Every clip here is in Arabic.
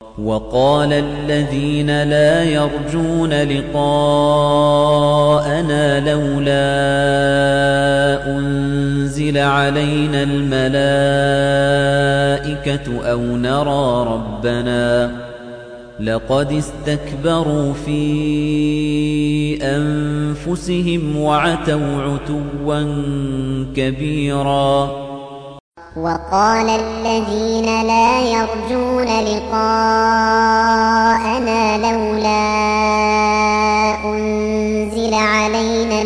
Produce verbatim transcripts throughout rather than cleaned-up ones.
وقال الذين لا يرجون لقاءنا لولا أنزل علينا الملائكة أو نرى ربنا لقد استكبروا في أنفسهم وعتوا عتوا كبيرا. وقال الذين لا يرجون لقاءنا لولا أنزل علينا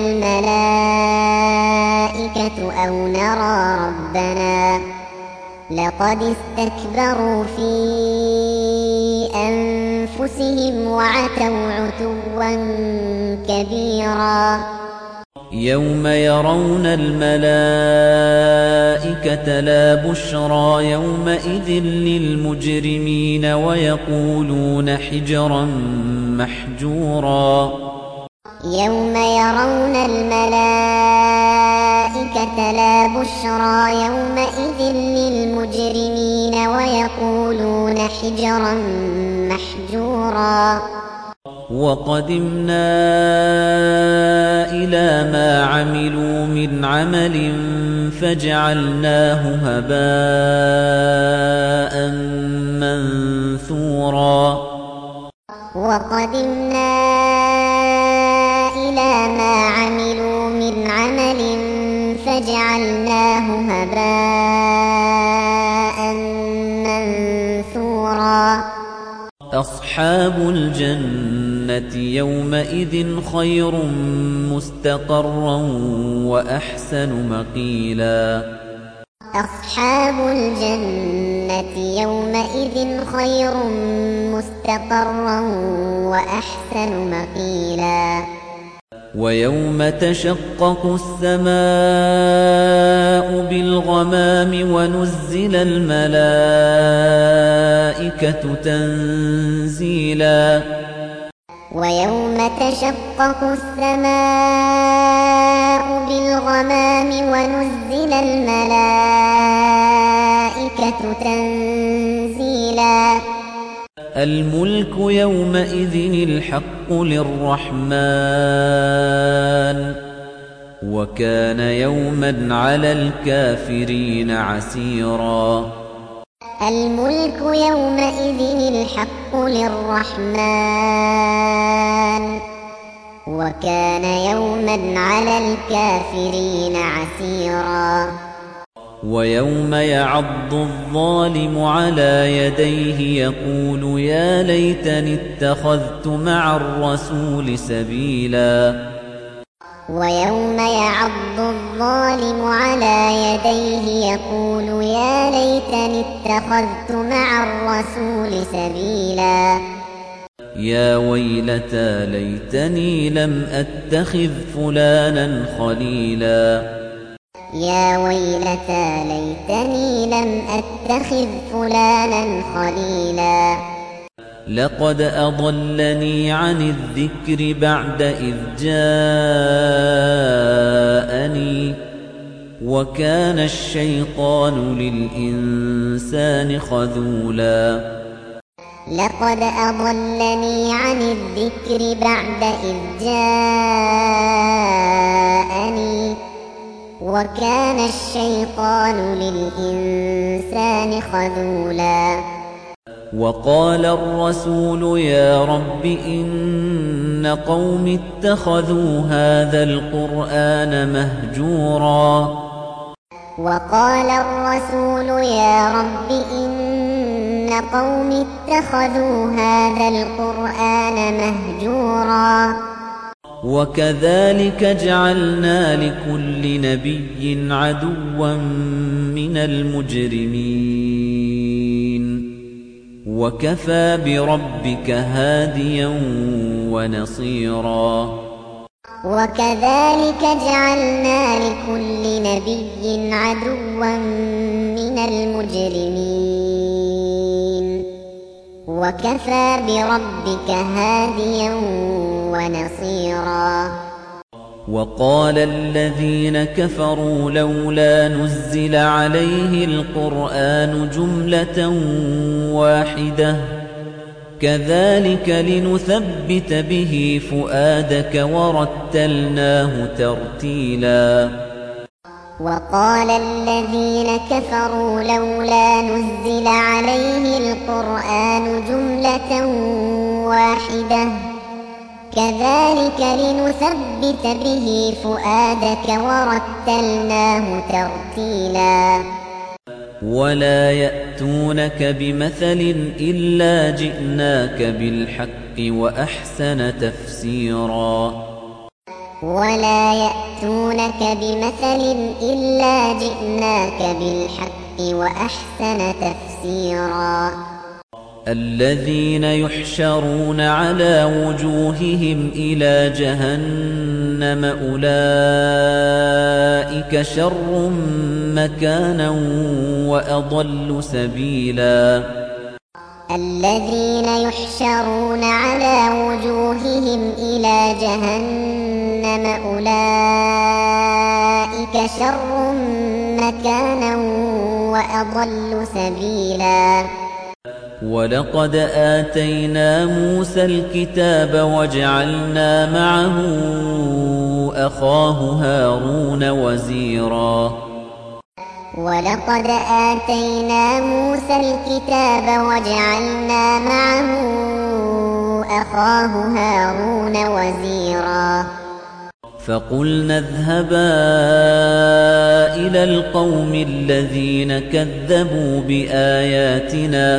الملائكة أو نرى ربنا لقد استكبروا في أنفسهم وعتوا عتوا كبيرا. يوم يرون الملائكة لا بشرى يومئذ للمجرمين ويقولون حجرا محجورا. يوم يرون الملائكة لا بشرى يومئذ للمجرمين ويقولون حجرا محجورا. وقدمنا إلى ما عملوا من عمل فجعلناه هباء منثورا. وقدمنا إلى ما عملوا من عمل فجعلناه هباء منثورا. أصحاب الجنة يومئذ خير مستقرا وأحسن مقيلا. أصحاب الجنة يومئذ خير مستقرا وأحسن مقيلا. ويوم تشقق السماء بالغمام ونزل الملائكة تنزيلا. ويوم تشقق السماء بالغمام ونزل الملائكة تنزيلا. الملك يومئذ الحق للرحمن وكان يوما على الكافرين عسيرا. الملك يومئذ الحق للرحمن وكان يوما على الكافرين عسيرا. ويوم يعض الظالم على يديه يقول يا ليتني اتخذت مع الرسول سبيلا. ويوم يعض الظالم على يديه يقول يا ليتني اتخذت مع الرسول سبيلا. يا ويلتى ليتني لم أتخذ فلانا خليلا. يا ويلتى ليتني لم أتخذ فلانا خليلا. لقد أضلني عن الذكر بعد إذ جاءني وكان الشيطان للإنسان خذولا. لقد أضلني عن الذكر بعد إذ جاءني وكان الشيطان للإنسان خذولا. وقال الرسول يا رب إن قوم اتخذوا هذا القرآن مهجورا. وقال الرسول يا رب إن قوم اتخذوا هذا القرآن مهجورا. وكذلك جعلنا لكل نبي عدوا من المجرمين وكفى بربك هاديا ونصيرا. وكذلك جعلنا لكل نبي عدوا من المجرمين وكفى بربك هاديا ونصيرا. وقال الذين كفروا لولا نزل عليه القرآن جملة واحدة كذلك لنثبت به فؤادك ورتلناه ترتيلا وقال الذين كفروا لولا نزل عليه القرآن جملة واحدة كذلك لنثبت به فؤادك ورتلناه ترتيلا ولا يأتونك بمثل إلا جئناك بالحق وأحسن تفسيرا ولا يأتونك بمثل إلا جئناك بالحق وأحسن تفسيرا الذين يحشرون على وجوههم إلى جهنم أولئك شر مكانا وأضل سبيلا الذين يحشرون على وجوههم إلى جهنم أولئك شر مكانا وأضل سبيلا ولقد آتينا موسى الكتاب وجعلنا معه أخاه هارون وزيرا ولقد آتينا موسى الكتاب وجعلنا معه أخاه هارون وزيرا فقلنا اذهبا إلى القوم الذين كذبوا بآياتنا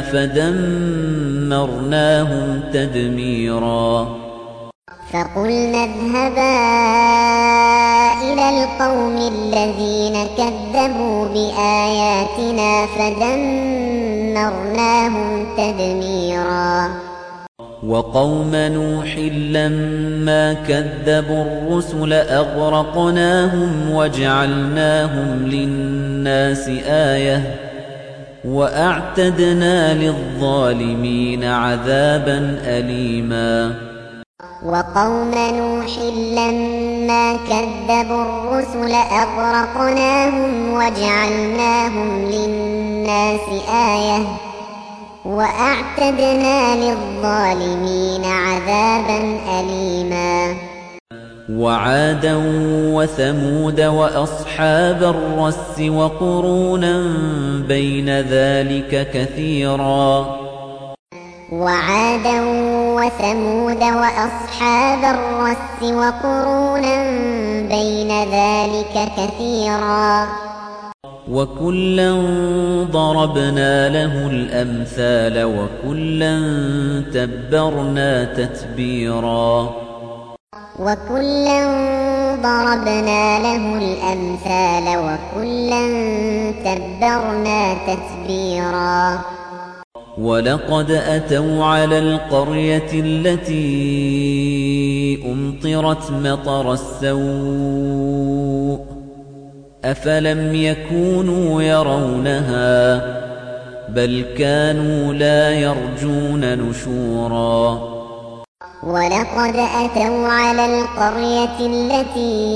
فدمرناهم تدميرا فقلنا اذهبا إلى القوم الذين كذبوا بآياتنا فدمرناهم تدميرا وقوم نوح لما كذبوا الرسل أغرقناهم وجعلناهم للناس آية وأعتدنا للظالمين عذابا أليما وقوم نوح لما كذبوا الرسل أغرقناهم وجعلناهم للناس آية وأعتدنا للظالمين عذابا أليما وعادا وثمود وأصحاب الرس وقرونا بين ذلك كثيرا وعادا وثمود وأصحاب الرس وقرونا بين ذلك كثيرا وكلا ضربنا له الأمثال وكلا تبرنا تتبيرا وكلا ضربنا له الأمثال وكلا تبرنا تتبيرا ولقد أتوا على القرية التي أمطرت مطر السوء أفلم يكونوا يرونها بل كانوا لا يرجون نشورا ولقد أتوا على القرية التي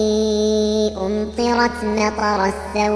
أمطرت مطر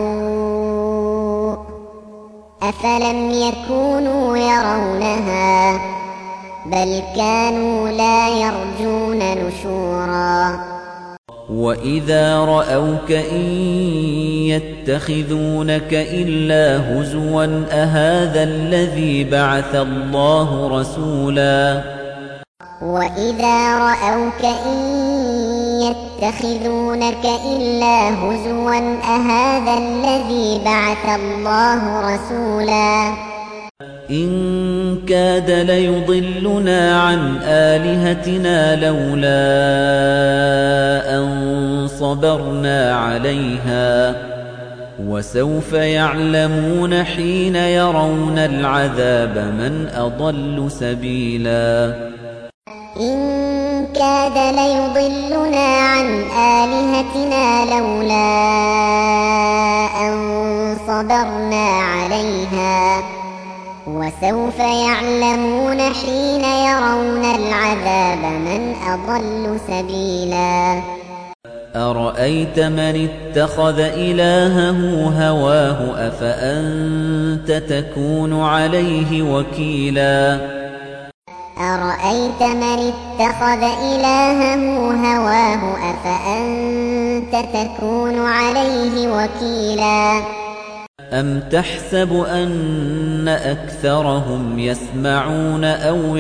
السوء أفلم يكونوا يرونها بل كانوا لا يرجون نشورا وَإِذَا رَأَوْكَ إِن يَتَّخِذُونَكَ إِلَّا هُزُوًا أَهَذَا الَّذِي بَعَثَ اللَّهُ رَسُولًا وَإِذَا رَأَوْكَ إِن يَتَّخِذُونَكَ إِلَّا هُزُوًا أَهَذَا الَّذِي بَعَثَ اللَّهُ رَسُولًا إِن كَادَ لَيُضِلُّنَا عَنْ آلِهَتِنَا لَوْلَا أَن صَبَرْنَا عَلَيْهَا وَسَوْفَ يَعْلَمُونَ حِينَ يَرَوْنَ الْعَذَابَ مَنْ أَضَلُّ سَبِيلًا إِن كَادَ لَيُضِلُّنَا عَنْ آلِهَتِنَا لَوْلَا أَن صَبَرْنَا عَلَيْهَا وَسَوْفَ يَعْلَمُونَ حِينَ يَرَوْنَ الْعَذَابَ مَنْ أَضَلُّ سَبِيلًا أَرَأَيْتَ مَنِ اتَّخَذَ إِلَٰهَهُ هَوَاهُ أَفَأَنتَ تَكُونُ عَلَيْهِ وَكِيلًا أرأيت من اتخذ إلهه هواه أفأنت تكون عليه وكيلا أم تحسب أن أكثرهم يسمعون أو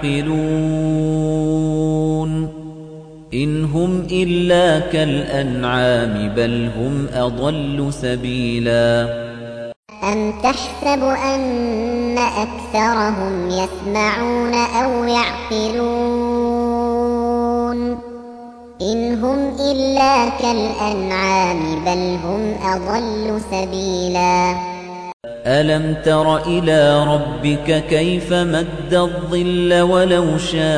يعقلون إن هم إلا كالأنعام بل هم أضل سبيلا أم تحسب أن أكثرهم يسمعون أو يعقلون إن هم إلا كالأنعام بل هم أضل سبيلا ألم تر إلى ربك كيف مد الظل ولو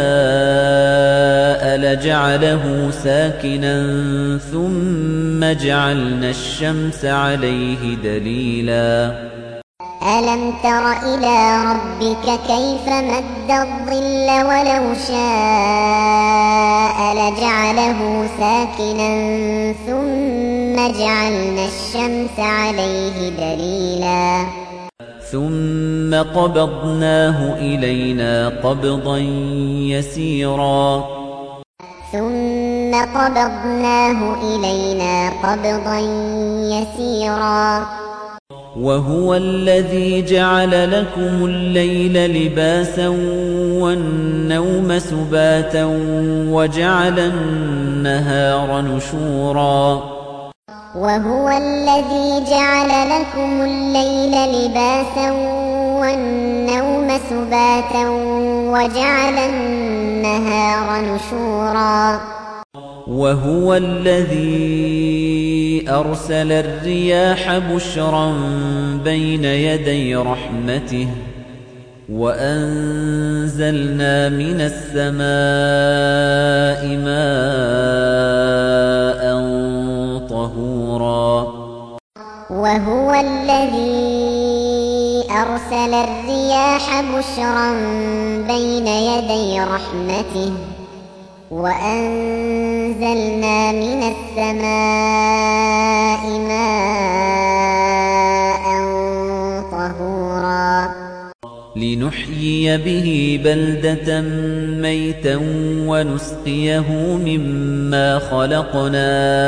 شاء لجعله ساكنا ثم جعلنا الشمس عليه دليلا ألم تر إلى ربك كيف مد الظل ولو شاء لجعله ساكنا ثم جعلنا الشمس عليه دليلا ثم قبضناه إلينا قبضا يسيرا ثم قبضناه إلينا قبضا يسيرا وهو الذي جعل لكم الليل لباسا والنوم سباتا وجعل النهار نشورا وهو الذي جعل لكم الليل لباسا والنوم سباتا وجعل النهار نشورا وهو الذي أرسل الرياح بشرا بين يدي رحمته وأنزلنا من السماء ماء طهورا وهو الذي أرسل الرياح بشرا بين يدي رحمته وأنزلنا من السماء ماء طهورا لنحيي به بلدة ميتا ونسقيه مما خلقنا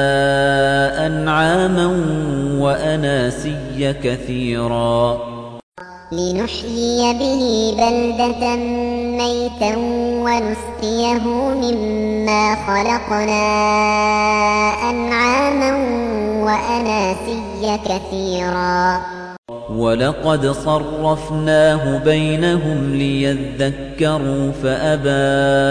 أنعاما وأناسيا كثيرا لنحيي به بلدة ميتا ونسقيه مما خلقنا أنعاما وأناسيا كثيرا ولقد صرفناه بينهم ليذكروا فأبى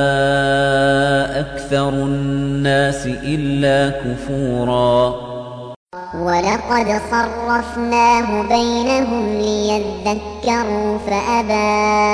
أكثر الناس إلا كفورا ولقد صرفناه بينهم ليذكروا فأبى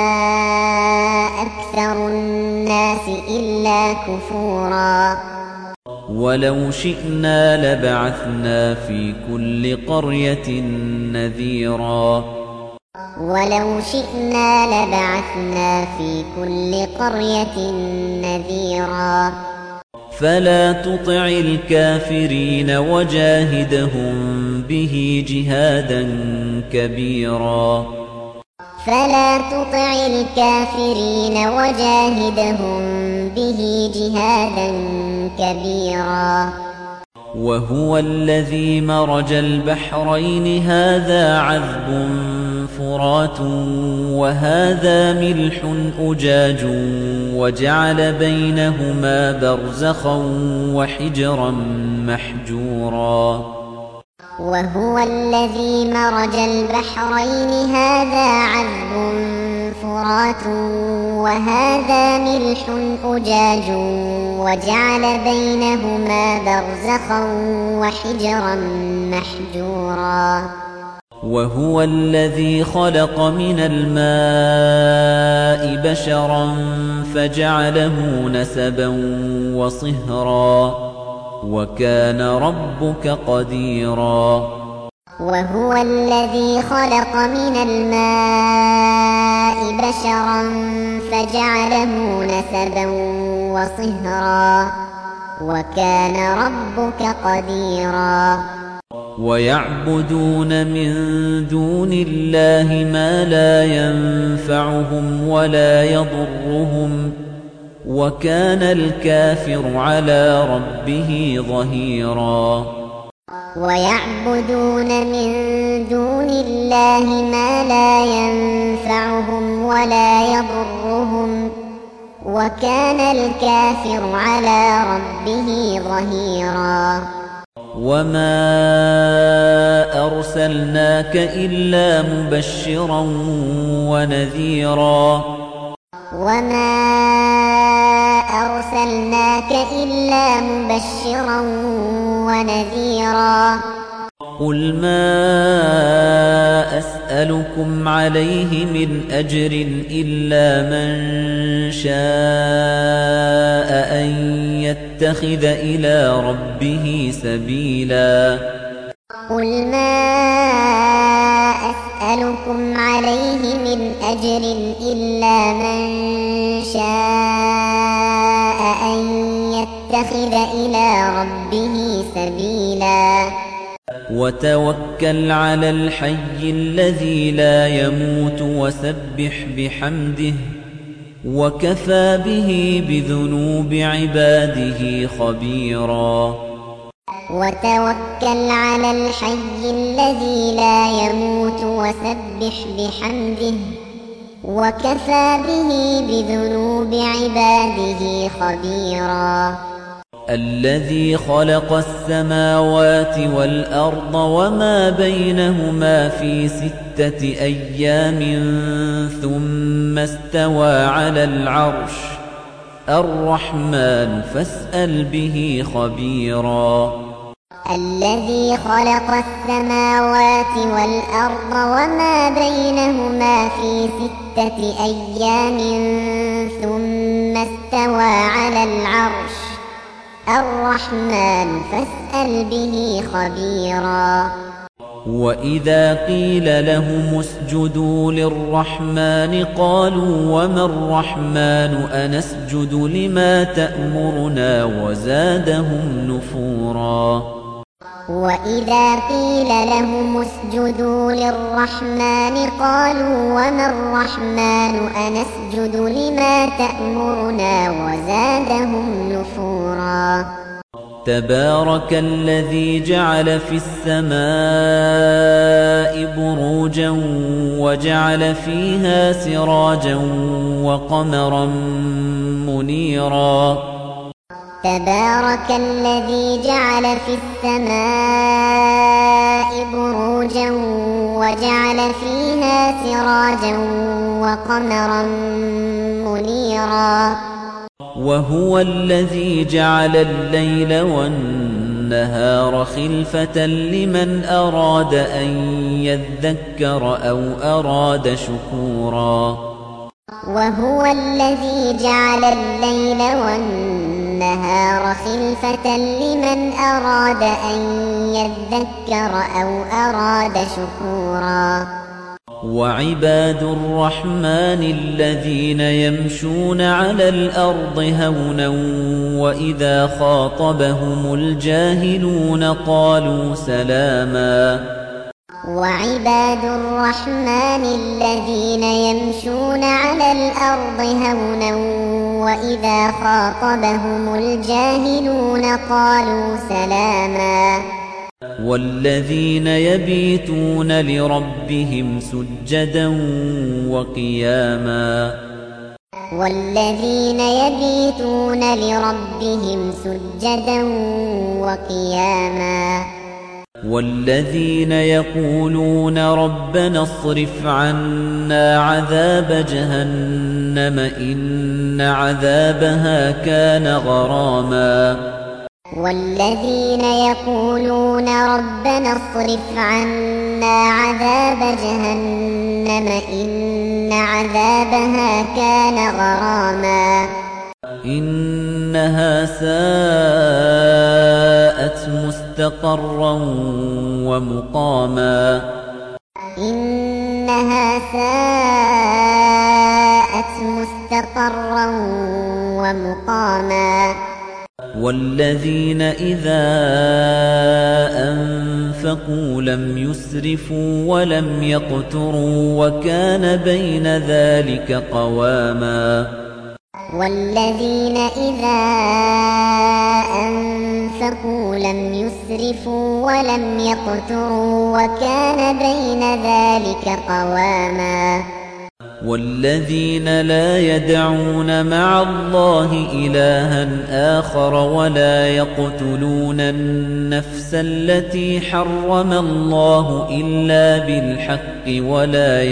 أكثر الناس إلا كفورا ولو شئنا لبعثنا في كل قرية نذيرا ولو شئنا لبعثنا في كل قرية نذيرا فلا تطع الكافرين وجاهدهم به جهادا كبيرا فلا تطع الكافرين وجاهدهم به جهادا كبيرا وهو الذي مرج البحرين هذا عذب فرات وهذا ملح أجاج وجعل بينهما برزخا وحجرا محجورا وهو الذي مرج البحرين هذا عذب فرات وهذا ملح أجاج وجعل بينهما برزخا وحجرا محجورا وهو الذي خلق من الماء بشرا فجعله نسبا وصهرا وكان ربك قديرا وهو الذي خلق من الماء بشرا فجعله نسبا وصهرا وكان ربك قديرا ويعبدون من دون الله ما لا ينفعهم ولا يضرهم وكان الكافر على ربه ظهيرا ويعبدون من دون الله ما لا ينفعهم ولا يضرهم وكان الكافر على ربه ظهيرا وما أرسلناك إلا مبشرا ونذيرا وما أرسلناك إلا مبشرا ونذيرا قل ما أسألكم عليه من أجر إلا من شاء أن يتخذ إلى ربه سبيلا قل ما أسألكم عليه من أجر إلا من شاء أن يتخذ إلى ربه سبيلا وتوكل على الحي الذي لا يموت وسبح بحمده وكفى به بذنوب عباده خبيرا وتوكل على الحي الذي لا يموت وسبح بحمده وكفى به بذنوب عباده خبيرا الذي خلق السماوات والأرض وما بينهما في ستة أيام ثم استوى على العرش الرحمن فاسأل به خبيرا الذي خلق السماوات والأرض وما بينهما في ستة أيام ثم استوى على العرش الرحمن فاسأل به خبيرا وإذا قيل لهم اسجدوا للرحمن قالوا وما الرحمن أنسجد لما تأمرنا وزادهم نفورا وإذا قيل لهم اسجدوا للرحمن قالوا وما الرحمن أنسجد لما تأمرنا وزادهم نفورا تبارك الذي جعل في السماء بروجا وجعل فيها سراجا وقمرا منيرا تبارك الذي جعل في السماء بروجا وجعل فيها سراجا وقمرا منيرا وهو الذي جعل الليل والنهار خلفة لمن أراد أن يذكر أو أراد شكورا وهو الذي جعل الليل والنهار خلفة لمن أراد أن يذكر أو أراد شكورا وعباد الرحمن الذين يمشون على الأرض هونا وإذا خاطبهم الجاهلون قالوا سلاما وعباد الرحمن الذين يمشون على الأرض هونا وإذا خاطبهم الجاهلون قالوا سلاما والذين يبيتون لربهم سجدا وقياما والذين يبيتون لربهم سجدا وقياما والذين يقولون ربنا اصرف عنا عذاب جهنم إن عذابها كان غراما والذين يقولون ربنا اصرف عنا عذاب جهنم إن عذابها كان غراما إنها ساءت مستقرا ومقاما إنها ساءت مستقرا ومقاما والذين إذا أنفقوا لم يسرفوا ولم يقتروا وكان بين ذلك قواما والذين إذا أنفقوا لم يسرفوا ولم يقتروا وكان بين ذلك قواما والذين لا يدعون مع الله إلها آخر ولا يقتلون النفس التي حرم الله إلا بالحق ولا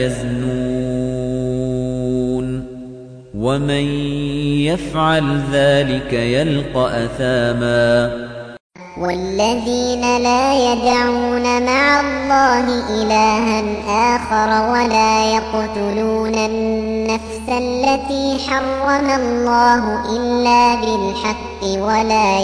يزنون ومن يفعل ذلك يلقى أثاما والذين لا يدعون مع الله إلها آخر ولا يقتلون النفس التي حرم الله إلا بالحق ولا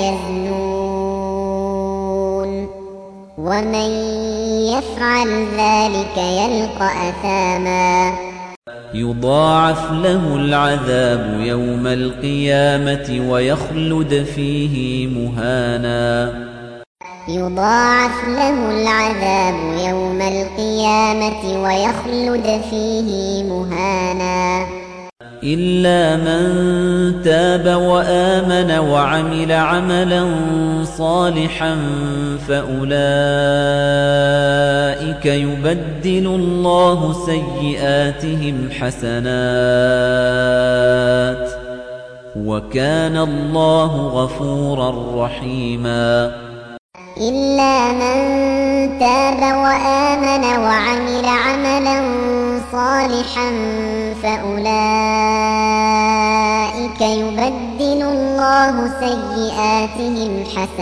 يزنون ومن يفعل ذلك يلقى أثاما يضاعف له العذاب يوم القيامة ويخلد فيه مهانا يضاعف له العذاب يوم القيامة ويخلد فيه مهانا إلا من تاب وآمن وعمل عملا صالحا فأولئك يبدل الله سيئاتهم حسنات وكان الله غفورا رحيما إلا من تاب وآمن وعمل عملا صالحا فأولئك يبدل الله سيئاتهم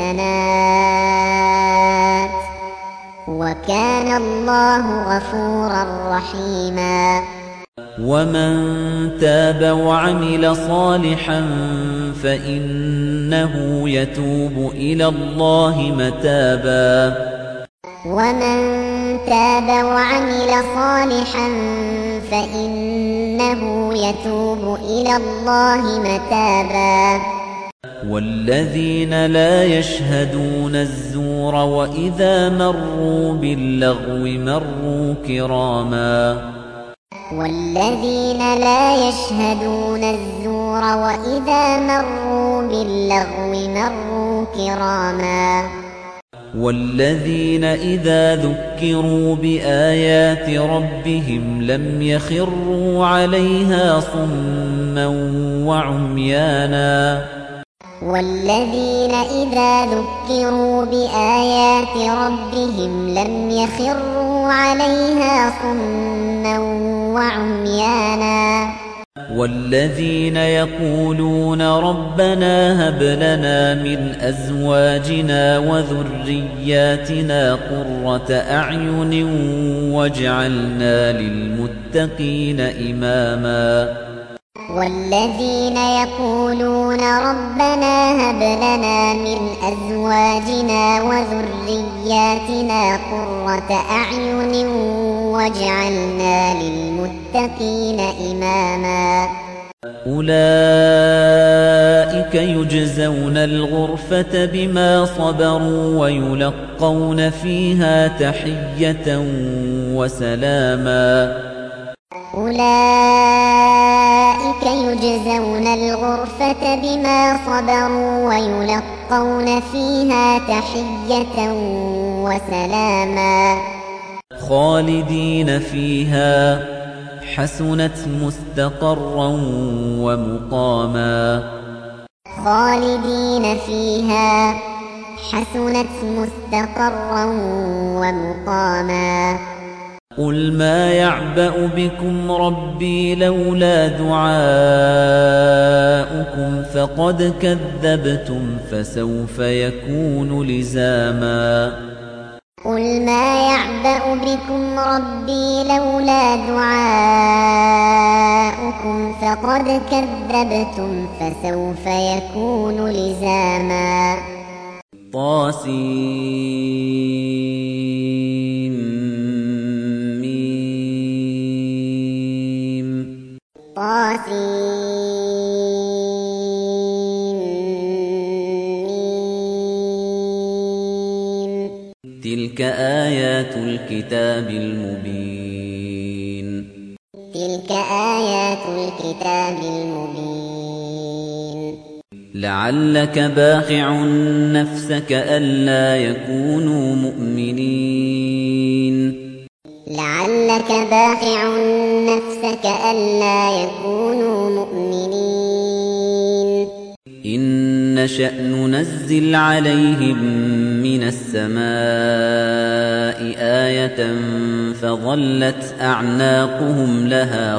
حسنات وكان الله غفورا رحيما ومن تاب وعمل صالحا فإنه يتوب إلى الله متابا ومن تاب وعمل صالحا فإنه يتوب إلى الله متابا والذين لا يشهدون الزور وإذا مروا باللغو مروا كراما والذين لا يشهدون الزور وإذا مروا باللغو مروا كراما والذين إذا ذكروا بآيات ربهم لم يخروا عليها صما وعميانا والذين إذا ذكروا بآيات ربهم لم يخروا عليها صما وعميانا والذين يقولون ربنا هب لنا من أزواجنا وذرياتنا قرة أعين واجعلنا للمتقين إماما والذين يقولون ربنا هب لنا من أزواجنا وذرياتنا قرة أعين واجعلنا للمتقين إماما أولئك يجزون الغرفة بما صبروا ويلقون فيها تحية وسلاما أولئك يجزون الغرفة بما صبروا ويلقون فيها تحية وسلاما خالدين فيها حسنت مستقرا ومقاما خالدين فيها حسنت مستقرا ومقاما قل ما يعبأ بكم ربي لولا دعاؤكم فقد كذبتم فسوف يكون لزاما قل ما يعبأ بكم ربي لولا دعاؤكم فقد كذبتم فسوف يكون لزاما طاسين طاسين تلك آيات الكتاب المبين تلك آيات الكتاب المبين لعلك باخع نفسك ألا يكونوا مؤمنين لعلك باخع نفسك ألا يكونوا مؤمنين إن نشأ ننزل عليهم من السماء آية فظلت أعناقهم لها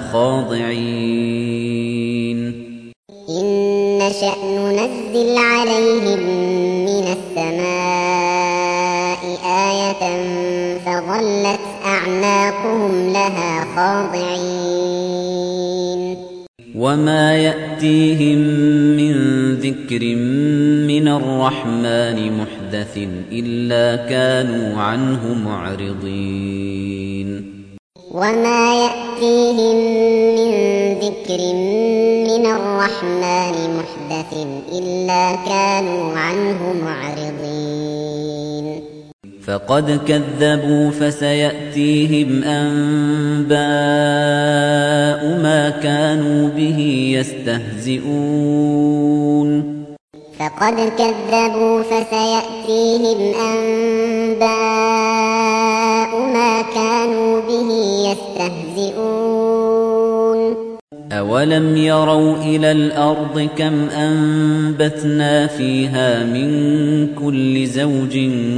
خاضعين إن نشأ ننزل عليهم من السماء آية فظلت أعناقهم لها خاضعين وما يأتيهم من ذكر من الرحمن محدث إلا كانوا عنه معرضين وما يأتيهم من ذكر من الرحمن محدث إلا كانوا عنه معرضين فقد كذبوا فسيأتيهم أنباء ما كانوا به يستهزئون فقد كذبوا فسيأتيهم أنباء ما كانوا به يستهزئون أولم يروا إلى الأرض كم أنبتنا فيها من كل زوج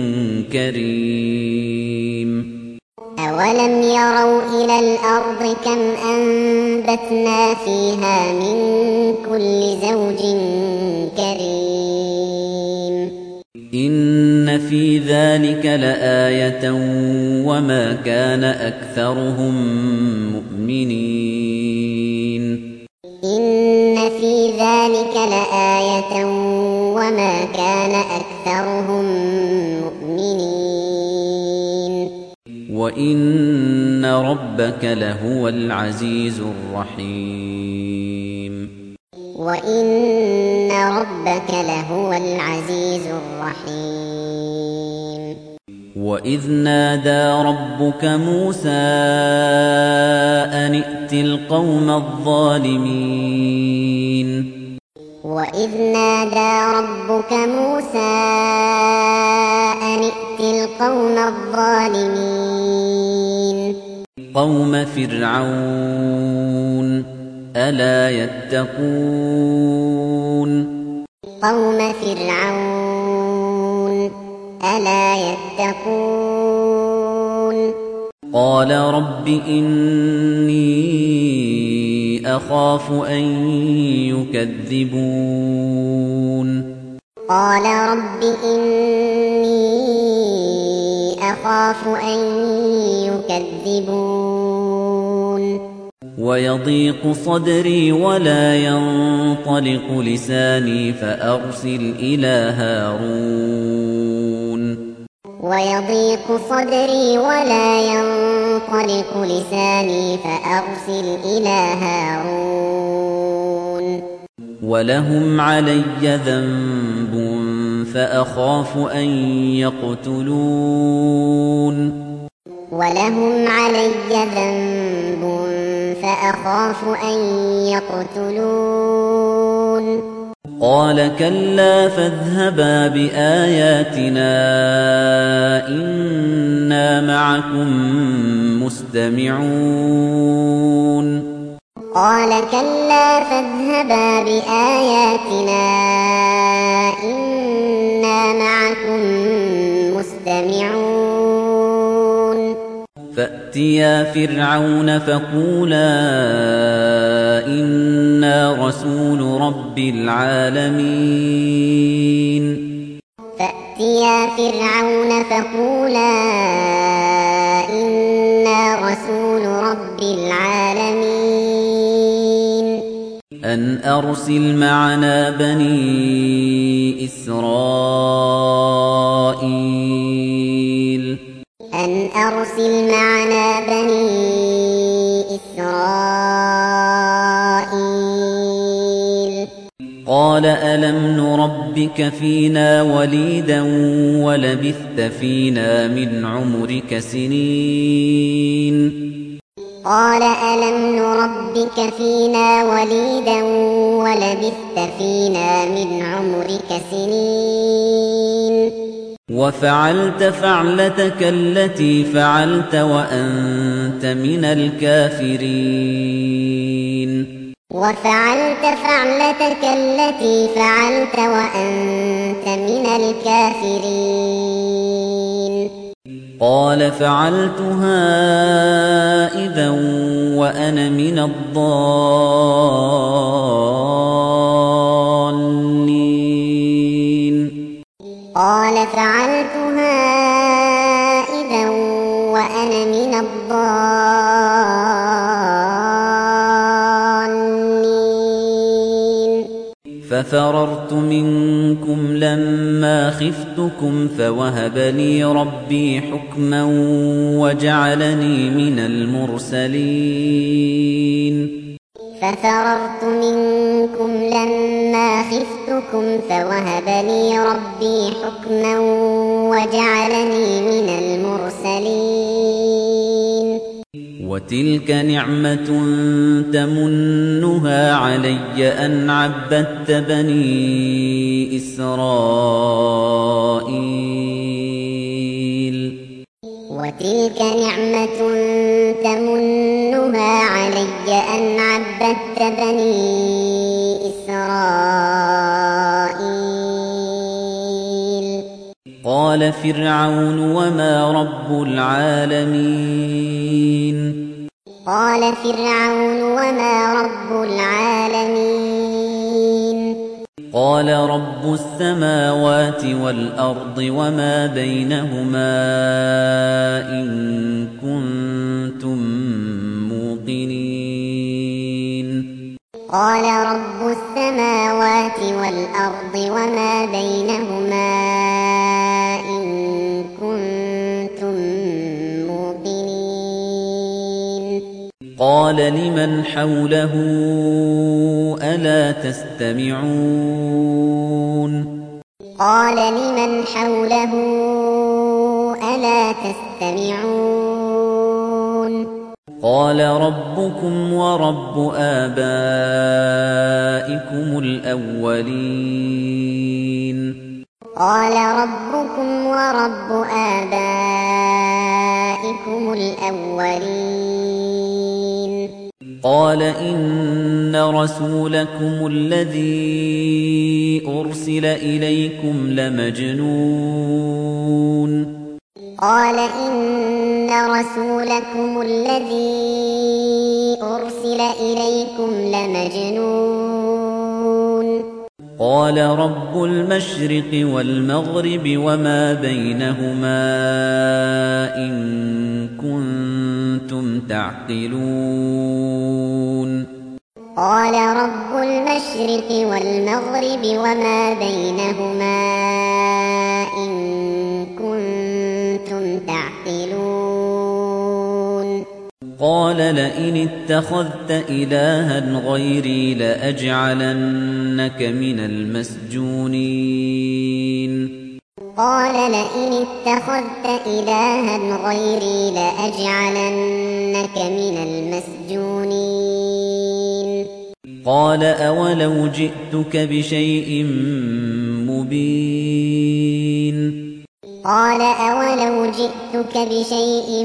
كريم أولم يروا إلى الأرض كم أنبتنا فيها من كل زوج كريم إن في ذلك لآية وما كان أكثرهم مؤمنين إن في ذلك لآية وما كان أكثرهم مؤمنين وإن ربك لهو العزيز الرحيم وإن ربك لهو العزيز الرحيم وإذ نادى ربك موسى أن ائت القوم الظالمين وإذ نادى ربك موسى أن ائت القوم الظالمين قوم فرعون ألا يتقون قوم فرعون ألا يتقون قال رب إني أخاف أن يكذبون قال رب إني أخاف أن يكذبون ويضيق صدري ولا ينطلق لساني فأرسل إلى هارون ويضيق صدري ولا ينطلق لساني فأرسل إلى هارون ولهم علي ذنب فأخاف أن يقتلون ولهم علي ذنب فأخاف أن يقتلون قال كلا فاذهبا بآياتنا إنا معكم مستمعون قال كلا فاذهبا بآياتنا إنا معكم مستمعون فأتيا فرعون فقولا إنا رسول رب العالمين فأتيا فرعون فقولا إنا رسول رب العالمين أن أرسل معنا بني إسرائيل أن أرسل معنا بني إسرائيل قال ألم نربك فينا وليدا ولبثت فينا من عمرك سنين قال ألم نربك فينا وليدا ولبثت فينا من عمرك سنين وفعلت فعلتك التي فعلت وأنت من الكافرين وفعلت فعلتك التي فعلت وأنت من الكافرين قال فعلتها إذا وأنا من الضالين قال فعلتها إذا وأنا من الضالين ففررت منكم لما خفتكم فوهب لي ربي حكما وجعلني من المرسلين ففررت منكم لما خفتكم فوهب لي ربي حكما وجعلني من المرسلين وتلك نعمة تمنها علي أن عبدت بني إسرائيل وتلك نعمة تمنها علي أن عبدت بني إسرائيل قال فرعون وما رب العالمين قال فرعون وما رب العالمين قال رب السماوات والأرض وما بينهما إن كنتم موقنين قال رب السماوات والأرض وما بينهما إن كنتم موقنين قال لمن حوله ألا تستمعون قال لمن حوله ألا تستمعون قال ربكم ورب آبائكم الأولين قال ربكم ورب آبائكم الأولين قال إن رسولكم الذي أرسل إليكم لمجنون قال إن رسولكم الذي أرسل إليكم لمجنون قال رب المشرق والمغرب وما بينهما إن كنتم تعقلون قال رب المشرق والمغرب وما بينهما إن كنتم تعقلون قال لئن اتخذت إلها غيري لأجعلنك من المسجونين قال لئن اتخذت إلها غيري لأجعلنك من المسجونين قال أولو جئتك بشيء مبين قال أولو جئتك بشيء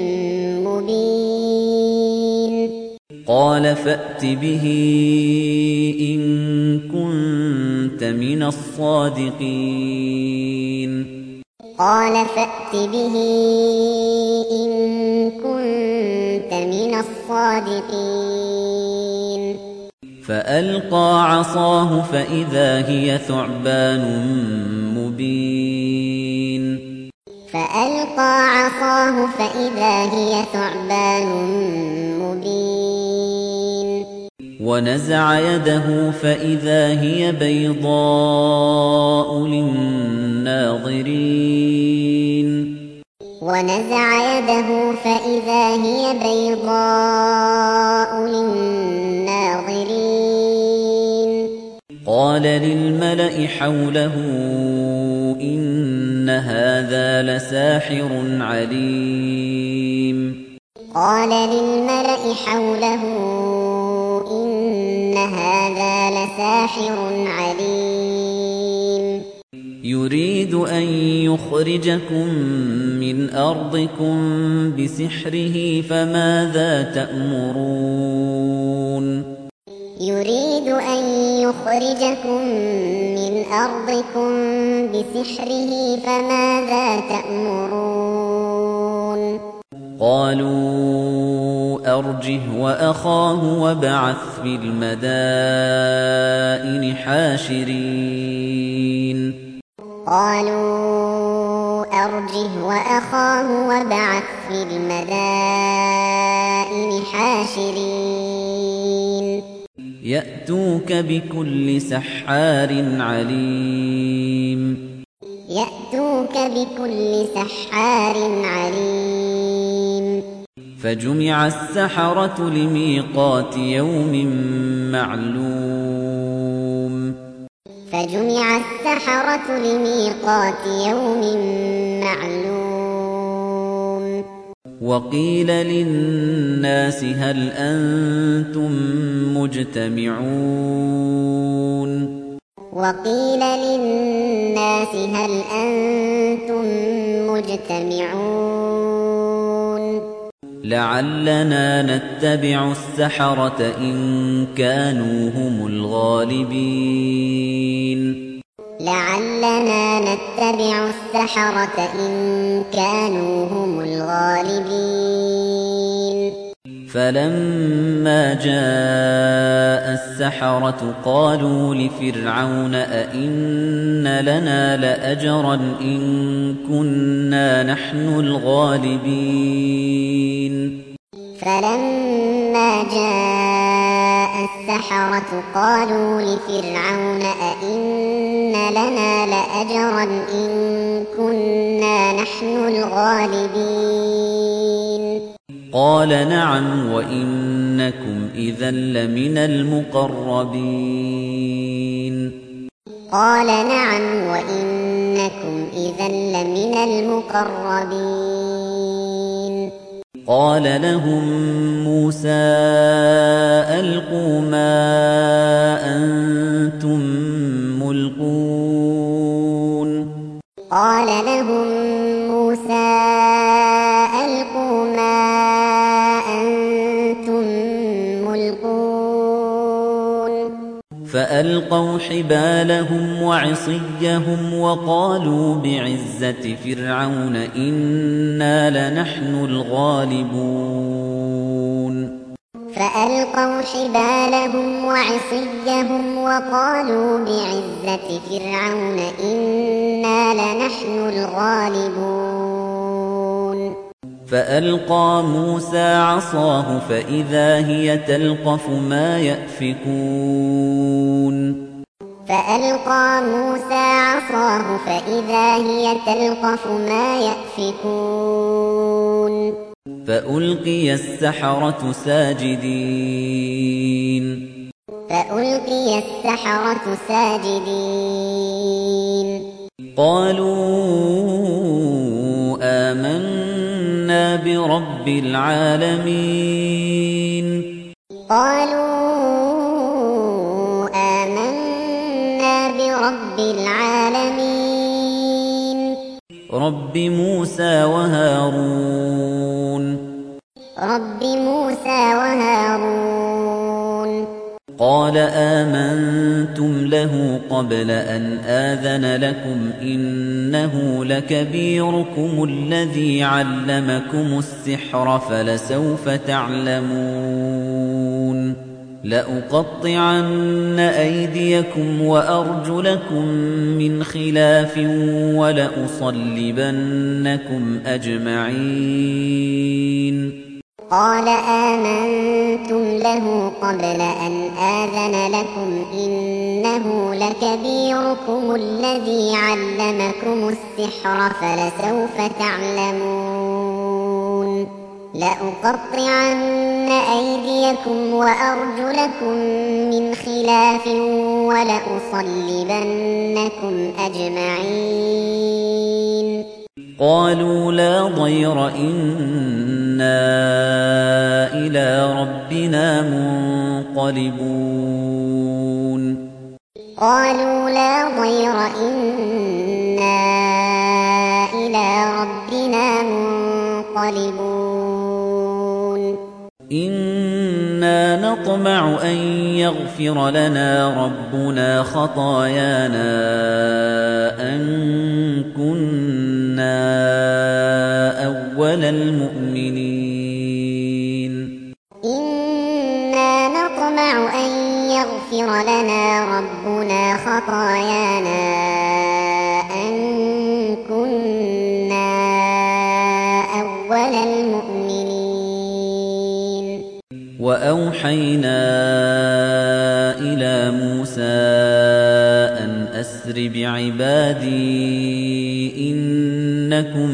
مبين قال فأت به إن كنت من الصادقين قال فأت به إن كنت من الصادقين فألقى عصاه فإذا هي ثعبان مبين فألقى عصاه فإذا هي ثعبان مبين ونزع يده فإذا هي بيضاء للناظرين ونزع يده فإذا هي بيضاء للناظرين قال للملأ حوله إن هذا لساحر عليم قال للملأ حوله إن هذا لساحر عليم يريد أن يخرجكم من أرضكم بسحره فماذا تأمرون يريد أن يخرجكم من أرضكم بسحره فماذا تأمرون قالوا أرجه وأخاه وابعث في المدائن حاشرين قالوا أرجه وأخاه وابعث في المدائن حاشرين يأتوك بكل سحار عليم يأتوك بكل سحار عليم فجمع السحرة لميقات يوم معلوم فجمع السحرة لميقات يوم معلوم وقيل للناس هل أنتم مجتمعون وقيل للناس هل أنتم مجتمعون لعلنا نتبع السحرة إن كانوا هم الغالبين لعلنا نتبع السحرة إن كانوا هم الغالبين فلما جاء السحرة قالوا لفرعون أئن لنا لأجرا إن كنا نحن الغالبين فلما جاء السحرة قالوا لفرعون أئن لنا لأجرا إن كنا نحن الغالبين قال نعم وإنكم إذا لمن المقربين قال نعم وإنكم إذا لمن المقربين قال لهم موسى ألقوا ما أنتم ملقون قال لهم موسى ألقوا ما أنتم ملقون فألقوا حبالهم وعصيهم وقالوا بعزة فرعون إنا لنحن الغالبون فألقوا حبالهم وعصيهم وقالوا بعزة فرعون إنا لنحن الغالبون فألقى موسى عصاه فإذا هي تلقف ما يأفكون فألقى موسى عصاه فإذا هي تلقف ما يأفكون فألقي السحرة ساجدين فألقي السحرة ساجدين قالوا آمنا برب العالمين قالوا آمنا برب العالمين رب موسى وهارون رب موسى وهارون قال آمنتم له قبل أن آذن لكم إنه لكبيركم الذي علمكم السحر فلسوف تعلمون لأقطعن أيديكم وأرجلكم من خلاف ولأصلبنكم أجمعين قال آمنتم له قبل أن آذن لكم إنه لكبيركم الذي علمكم السحر فلسوف تعلمون لأقطعن أيديكم وأرجلكم من خلاف ولأصلبنكم أجمعين قالوا لا ضير إنا إلى ربنا منقلبون قالوا لا ضير إنا إلى ربنا منقلبون إنا نطمع أن يغفر لنا ربنا خطايانا أن كنا أول المؤمنين إنا نطمع أن يغفر لنا ربنا خطايانا أن كنا أول المؤمنين وأوحينا إلى موسى أن أسر بعبادي إنكم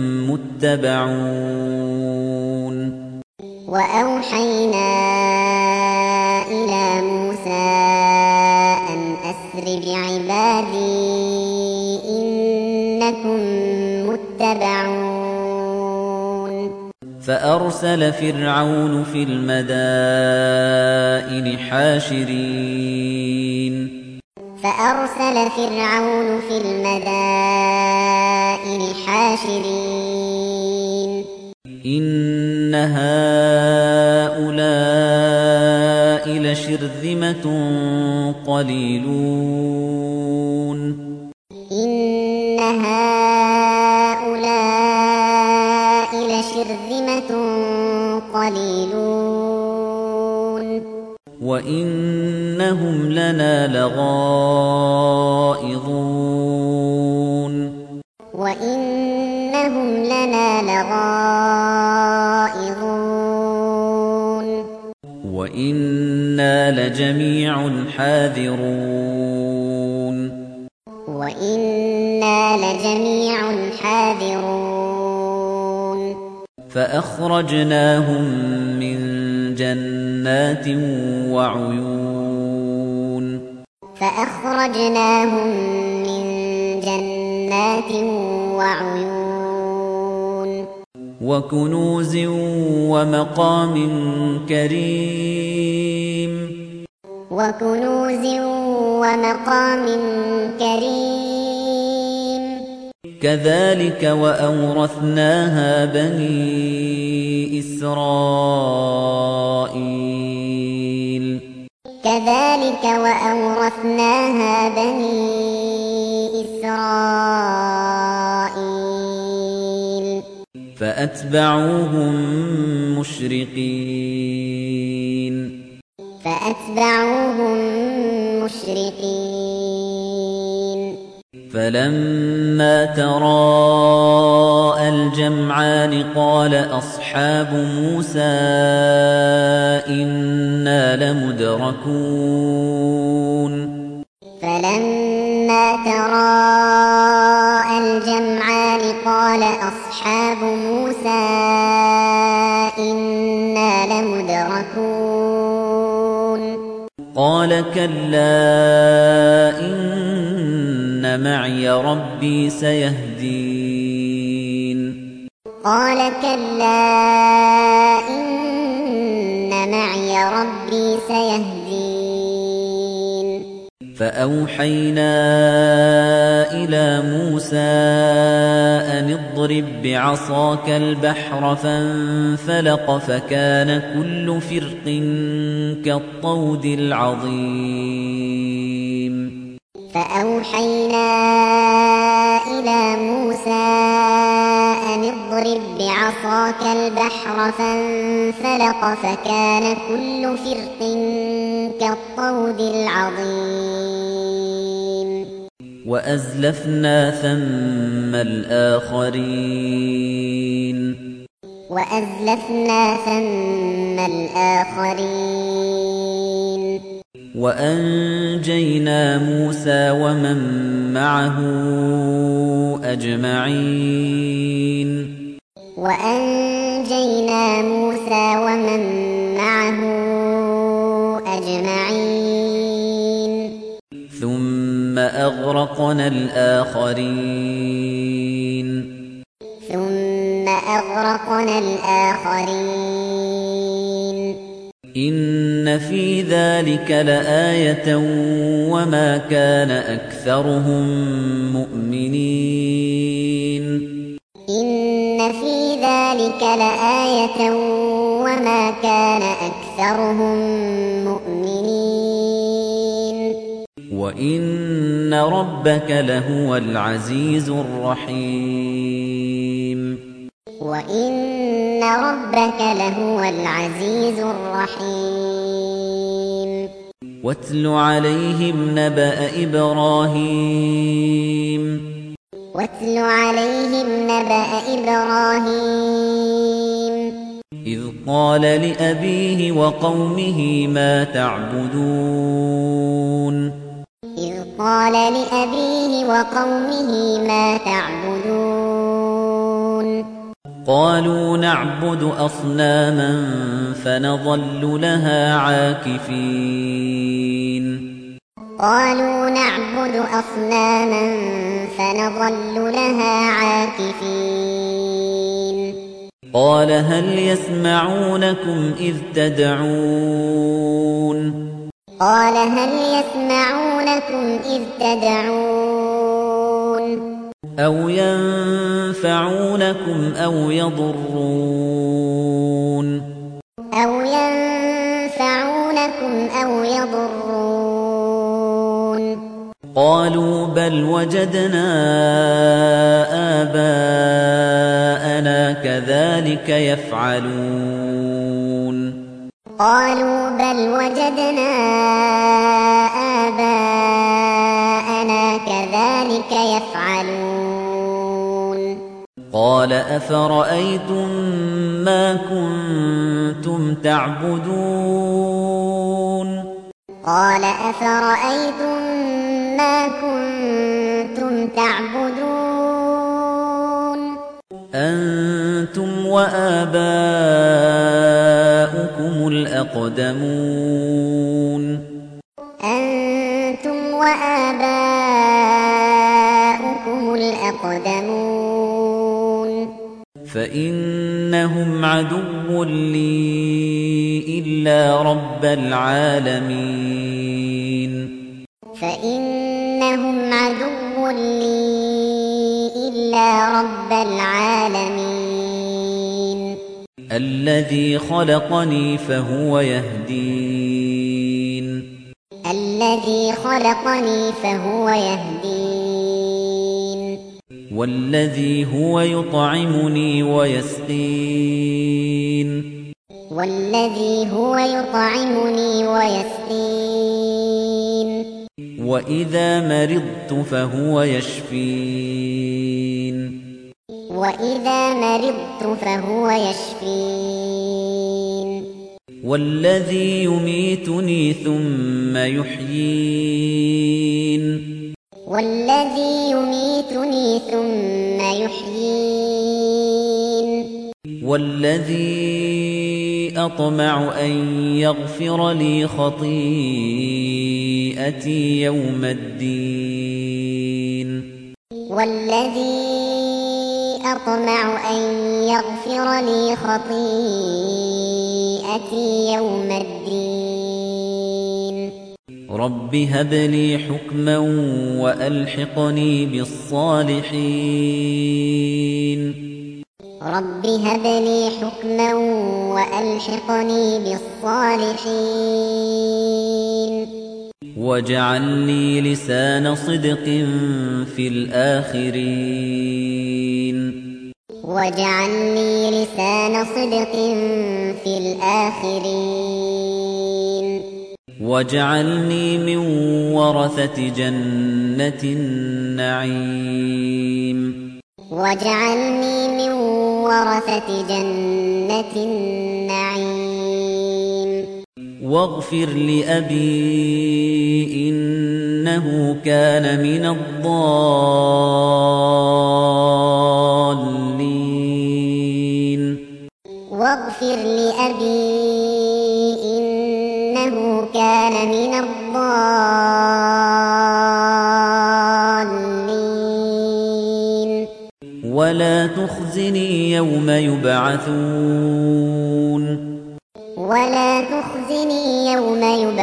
متبعون وأوحينا إلى موسى أن أسر بعبادي إنكم متبعون فأرسل فرعون في المدائن حاشرين فأرسل فرعون في المدائن حاشرين إن هؤلاء لشرذمة قليلون إن هؤلاء لشرذمة قليلون وإنهم لنا لغائظون وإنهم لنا لغائظون وإنا لجميع حاذرون وإنا لجميع حاذرون فأخرجناهم من جنات وعيون فأخرجناهم من جنات وعيون وكنوز ومقام كريم وكنوز ومقام كريم كذلك وأورثناها بني إسرائيل كذلك وأورثناها بني إسرائيل فأتبعوهم مشرقين فأتبعوهم مشرقين فلما تراءى الجمعان قال أصحاب موسى إنا لمدركون فلما تراءى الجمعان قال أصحاب موسى إنا لمدركون قال كلا إن معي ربي سيهدين قال كلا إن معي ربي سيهدين فأوحينا إلى موسى أن اضرب بعصاك البحر فانفلق فكان كل فرق كالطود العظيم فأوحينا إلى موسى أن اضرب بعصاك البحر فانفلق فكان كل فرق كالطود العظيم وأزلفنا ثم الآخرين وأزلفنا ثم الآخرين وأنجينا موسى ومن معه أجمعين وأنجينا إِلَّا مُوسَى وَمَن مَّعَهُ أَجْمَعِينَ ثُمَّ أَغْرَقْنَا الْآخَرِينَ ثُمَّ أَغْرَقْنَا الْآخَرِينَ إِنَّ فِي ذَلِكَ لَآيَةً وَمَا كَانَ أَكْثَرُهُم مُّؤْمِنِينَ إِنَّ فِي ذَلِكَ لَآيَةً وَمَا كَانَ أَكْثَرُهُم مُّؤْمِنِينَ وَإِنَّ رَبَّكَ لَهُوَ الْعَزِيزُ الرَّحِيمُ وَإِنَّ رَبَّكَ لَهُوَ الْعَزِيزُ الرَّحِيمُ وَاتْلُ عَلَيْهِمْ نَبَأَ إِبْرَاهِيمَ وَاتْلُ عَلَيْهِمْ نَبَأَ إِبْرَاهِيمَ إِذْ قَالَ لِأَبِيهِ وَقَوْمِهِ مَا تَعْبُدُونَ إِذْ قَالَ لِأَبِيهِ وَقَوْمِهِ مَا تَعْبُدُونَ قَالُوا نَعْبُدُ أَصْنَامًا فَنَظَلُّ لَهَا عَاكِفِينَ قَالُوا نَعْبُدُ أَصْنَامًا فَنَظَلُّ لَهَا عَاكِفِينَ قَالَ هَلْ يَسْمَعُونَكُمْ إِذْ تَدْعُونَ قَالَ هَلْ يَسْمَعُونَكُمْ إِذْ تَدْعُونَ أَوْ يَنفَعُونَكُمْ أَوْ يَضُرُّونَ أَوْ يَنفَعُونَكُمْ أَوْ يَضُرُّونَ قَالُوا بَلْ وَجَدْنَا آبَاءَنَا كَذَلِكَ يَفْعَلُونَ قَالُوا بَلْ وَجَدْنَا آبَاءَنَا كَذَلِكَ يَفْعَلُونَ قَالَ أَفَرَأَيْتُم مَّا كُنتُمْ تَعْبُدُونَ قَالَ أَفَرَأَيْتُم مَّا كُنتُمْ تَعْبُدُونَ أَنتُمْ وَآبَاؤُكُمُ الْأَقْدَمُونَ أَنتُمْ وَآبَاؤُكُمُ الْأَقْدَمُونَ فَإِنَّهُمْ عَدُوٌّ لِّي إِلَّا رَبَّ الْعَالَمِينَ فَإِنَّهُمْ عَدُوٌّ لِّي إِلَّا رَبَّ الْعَالَمِينَ الَّذِي خَلَقَنِي فَهُوَ يَهْدِينِ الَّذِي خَلَقَنِي فَهُوَ يَهْدِينِ وَالَّذِي هُوَ يُطْعِمُنِي وَيَسْقِينِ وَالَّذِي هُوَ يُطْعِمُنِي وَيَسْقِينِ وَإِذَا مَرِضْتُ فَهُوَ يَشْفِينِ وَإِذَا مَرِضْتُ فَهُوَ يَشْفِينِ وَالَّذِي يُمِيتُنِي ثُمَّ يُحْيِينِ وَالَّذِي يُمِيتُنِي ثُمَّ يُحْيِينِ وَالَّذِي أَطْمَعُ أَن يَغْفِرَ لِي خَطِيئَتِي يَوْمَ الدِّينِ وَالَّذِي أَطْمَعُ أَن يَغْفِرَ لِي خَطِيئَتِي يَوْمَ الدِّينِ رَبِّ هَبْ لِي حُكْمًا وَأَلْحِقْنِي بِالصَّالِحِينَ رَبِّ هَبْ لِي حُكْمًا وَأَلْحِقْنِي بِالصَّالِحِينَ وَاجْعَل لِّي لِسَانَ صِدْقٍ فِي الْآخِرِينَ وَاجْعَل لِّي لِسَانَ صِدْقٍ فِي الْآخِرِينَ وَاجْعَلْنِي مِن وَرَثَةِ جَنَّةِ النَّعِيمِ وَاجْعَلْنِي مِن وَرَثَةِ جَنَّةِ النَّعِيمِ وَاغْفِرْ لِأَبِي إِنَّهُ كَانَ مِنَ الضَّالِّينَ وَاغْفِرْ واستغفر لأبي إنه كان من الضالين ولا تخزني يوم يبعثون ولا تخزني يوم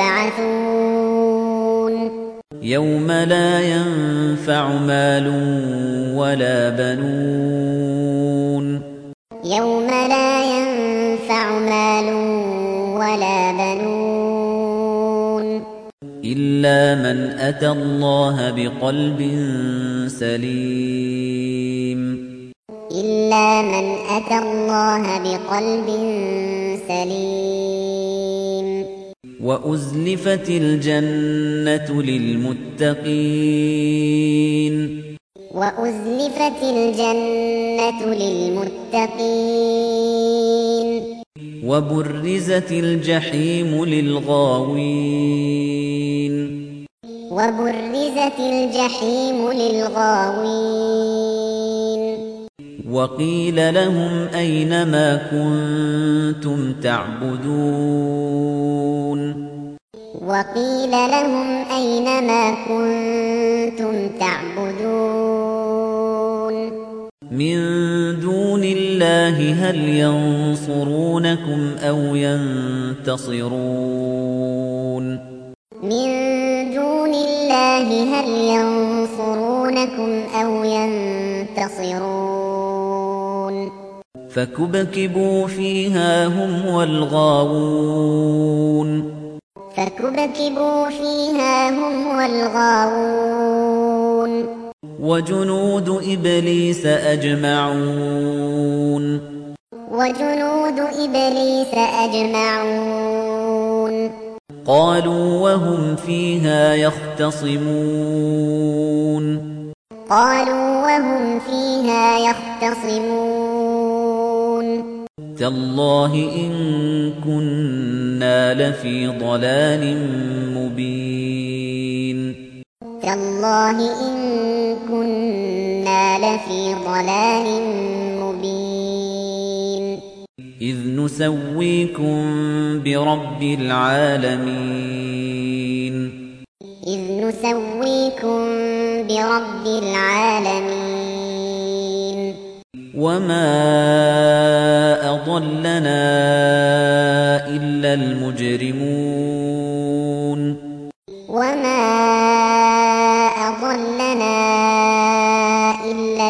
يبعثون يوم لا ينفع مال ولا بنون يوم لا ينفع مال ولا بنون إلا من أتى الله بقلب سليم إلا من أتى الله بقلب سليم وأزلفت الجنة للمتقين وأزلفت الجنة للمتقين وبرزت الجحيم للغاوين وبرزت الجحيم للغاوين وقيل لهم أين ما كنتم تعبدون وقيل لهم أين ما كنتم تعبدون من دون الله هل ينصرونكم أو ينتصرون من دون الله هل ينصرونكم أو ينتصرون فكبكبوا فيها هم والغاوون فكبكبوا فيها هم والغاوون وجنود إبليس أجمعون وجنود إبليس أجمعون قالوا وهم فيها يختصمون قالوا وهم فيها يختصمون تالله إن كنا لفي ضلال مبين تالله إن كنا لفي ضلال مبين إذ نسويكم برب العالمين إذ نسويكم برب العالمين وما أضلنا إلا المجرمون وما أضلنا إلا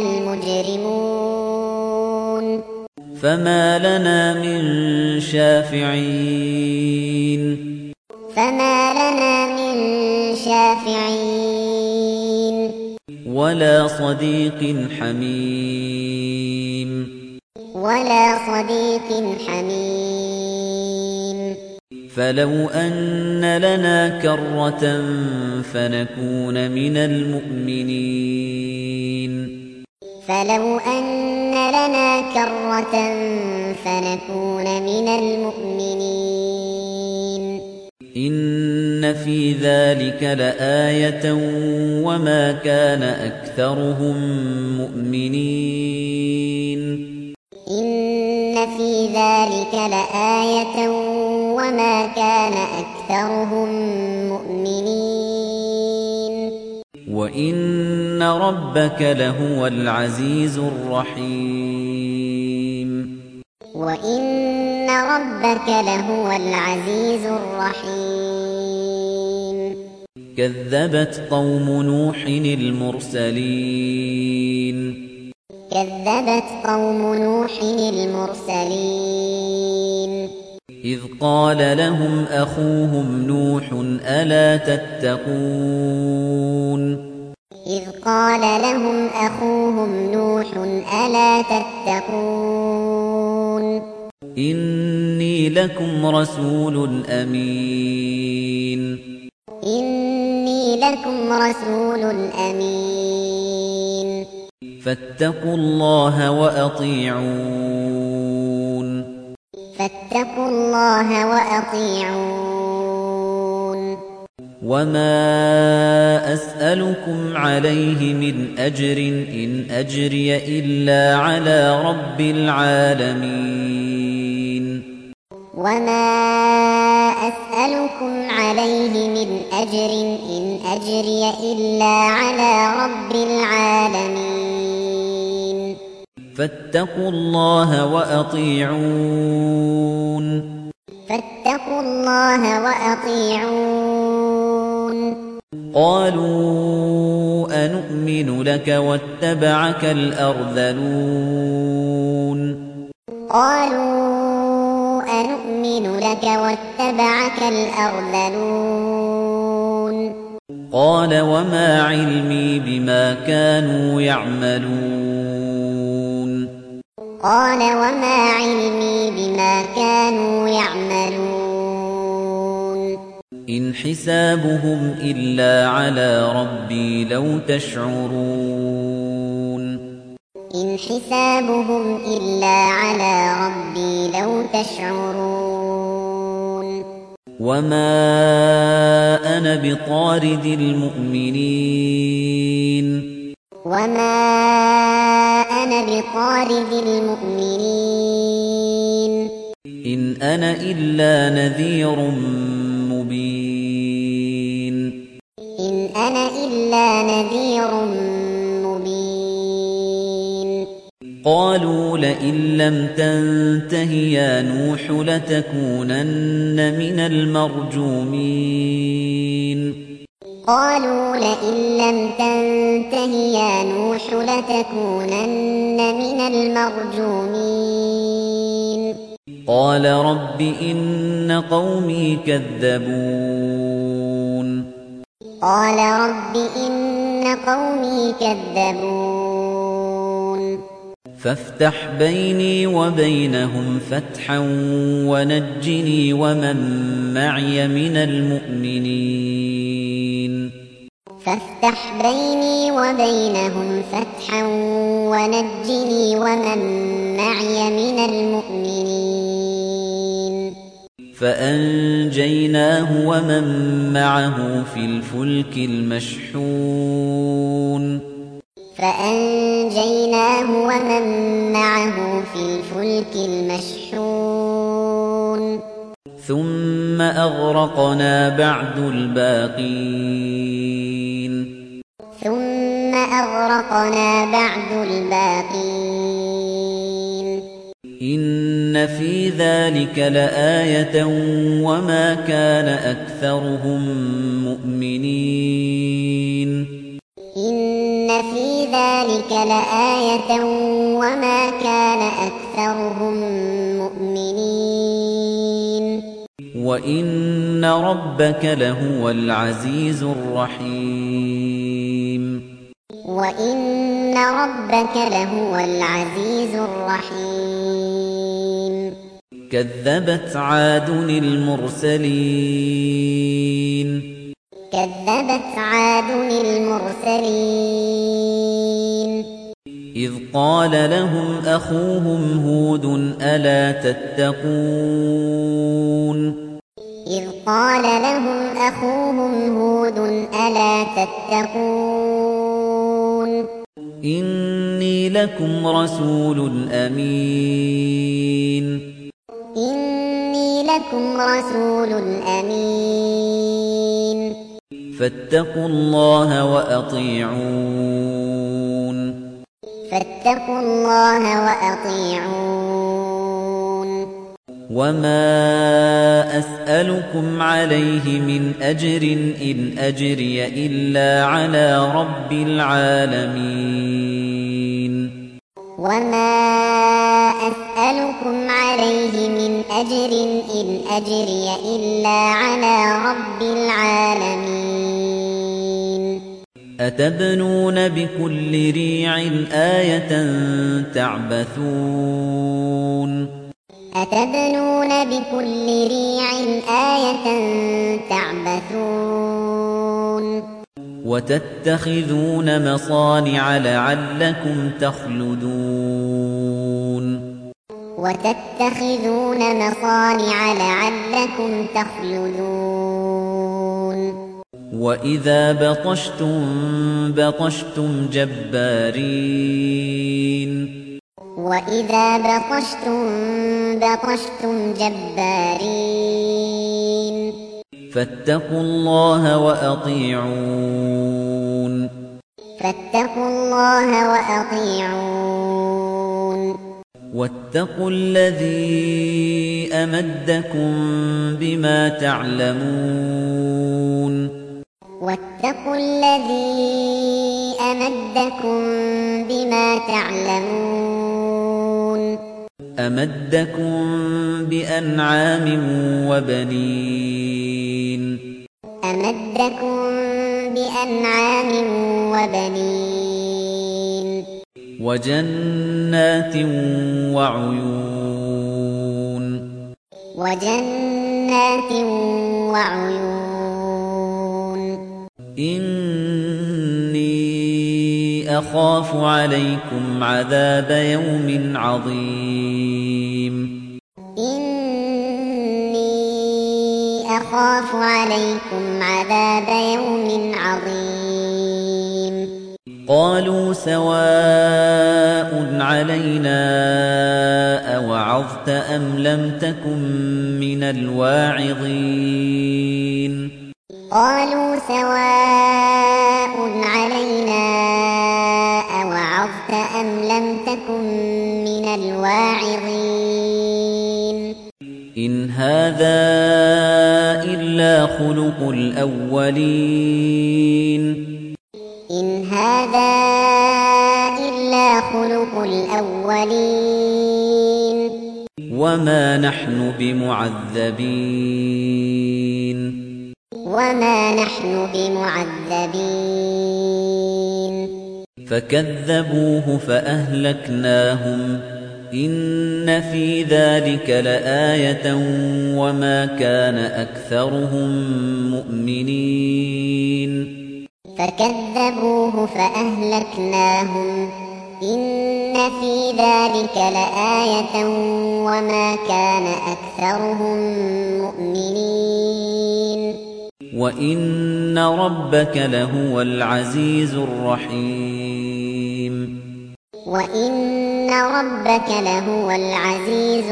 المجرمون فما لنا من شافعين فما لنا من شافعين ولا صديق حميم ولا صديق حميم فلو أن لنا كرة فنكون من المؤمنين فلو أن لنا كرة فنكون من المؤمنين إن في ذلك لآية وما كان أكثرهم مؤمنين إن في ذلك لآية وما كان أكثرهم مؤمنين وإن ربك لهو العزيز الرحيم وإن ربك لهو العزيز الرحيم كذبت قوم نوح المرسلين كذبت قوم نوح المرسلين إذ قال لهم أخوهم نوح ألا تتقون إذ قال لهم أخوهم نوح ألا تتقون إني لكم رسول أمين إني لكم رسول أمين فاتقوا الله وأطيعون فاتقوا الله وأطيعون وما أسألكم عليه من أجر إن أجري إلا على رب العالمين وما أسألكم عليه من أجر إن أجري إلا على رب العالمين فاتقوا الله وأطيعون فاتقوا الله وأطيعون قالوا أنؤمن لك واتبعك الأرذلون قالوا أنؤمن لك واتبعك الأرذلون قال وما علمي بما كانوا يعملون قال وما علمي بما كانوا يعملون إن حسابهم إلا على ربي لو تشعرون إن حسابهم إلا على ربي لو تشعرون وما أنا بطارد المؤمنين وما أنا بطارد المؤمنين إن أنا إلا نذير مبين إن أنا إلا نذير مبين قالوا لئن لم تنته يا نوح لتكونن من المرجومين قالوا لئن لم تنته يا نوح لتكونن من المرجومين قال رب إن قومي كذبون قال رب إن قومي كذبون فافتح بيني وبينهم فتحا ونجني ومن معي من المؤمنين فافتح بيني وبينهم فتحا ونجني ومن معي من المؤمنين فأنجيناه ومن معه في الفلك المشحون فأنجيناه ومن معه في الفلك المشحون ثم أغرقنا بعد الباقين ثم أغرقنا بعد الباقين إن في ذلك لآية وما كان أكثرهم مؤمنين إن في ذلك لآية وما كان أكثرهم مؤمنين وإن ربك لهو العزيز الرحيم وإن ربك لهو العزيز الرحيم كذبت عاد المرسلين كذبت عاد المرسلين إذ قال لهم أخوهم هود ألا تتقون إذ قال لهم أخوهم هود ألا تتقون إني لكم رسول أمين إني لكم رسول أمين فاتقوا الله وأطيعون فاتقوا الله وأطيعون وما أسألكم عليه من أجر إن أجري إلا على رب العالمين وما أسألكم عليه من أجر إن أجري إلا على رب العالمين أتبنون بكل ريع آية تعبثون أتبنون بكل ريع آية تعبثون وتتخذون مصانع لعلكم تخلدون وتتخذون مصانع لعلكم تخلدون وإذا بطشتم بطشتم جبارين وإذا بطشتم بطشتم جبارين فاتقوا الله وأطيعون فاتقوا الله وأطيعون واتقوا الذي أمدكم بما تعلمون واتقوا الذي أمدكم بما تعلمون أمدكم بأنعام وبنين أمدكم بأنعام وبنين وجنات وعيون وجنات وعيون إني أخاف عليكم عذاب يوم عظيم إني أخاف عليكم عذاب يوم عظيم قالوا سواء علينا أوعظت أم لم تكن من الواعظين قالوا سواء علينا أوعظت أم لم تكن من الواعظين إن هذا إلا خلق الأولين إن هذا إلا خلق الأولين وما نحن بمعذبين وما نحن بمعذبين فكذبوه فأهلكناهم إن في ذلك لآية وما كان أكثرهم مؤمنين فكذبوه فأهلكناهم إن في ذلك لآية وما كان أكثرهم مؤمنين وإن ربك لهو العزيز الرحيم وإن ربك لهو العزيز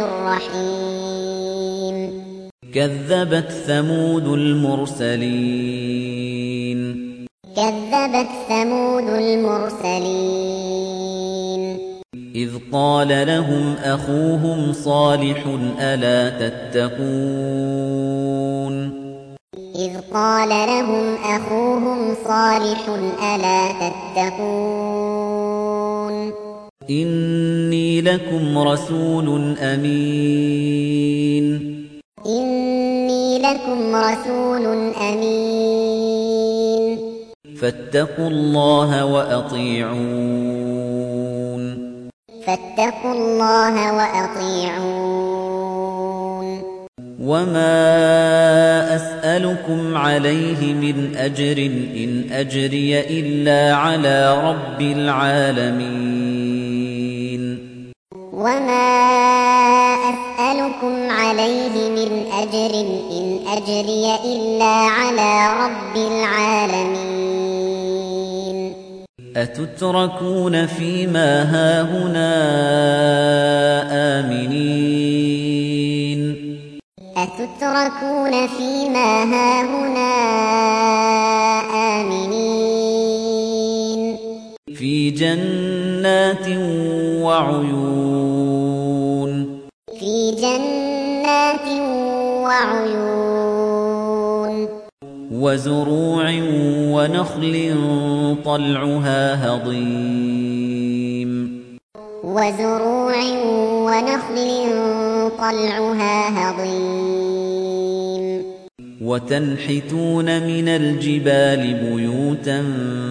الرحيم كذبت ثمود المرسلين كذبت ثمود المرسلين إذ قال لهم أخوهم صالح ألا تتقون إذ قال لهم أخوهم صالح ألا تتقون إني لكم رسول أمين إني لكم رسول أمين فاتقوا الله وأطيعون فاتقوا الله وأطيعون وما أسألكم عليه من أجر إن أجري إلا على رب العالمين وما أسألكم عليه من أجر إن أجري إلا على رب العالمين أتتركون فيما هاهنا آمنين أتتركون فيما هاهنا آمنين في جنات وعيون في جنات وعيون وزروع ونخل طلعها هضيم وزروع ونخل طلعها هضيم وتنحتون من الجبال بيوتا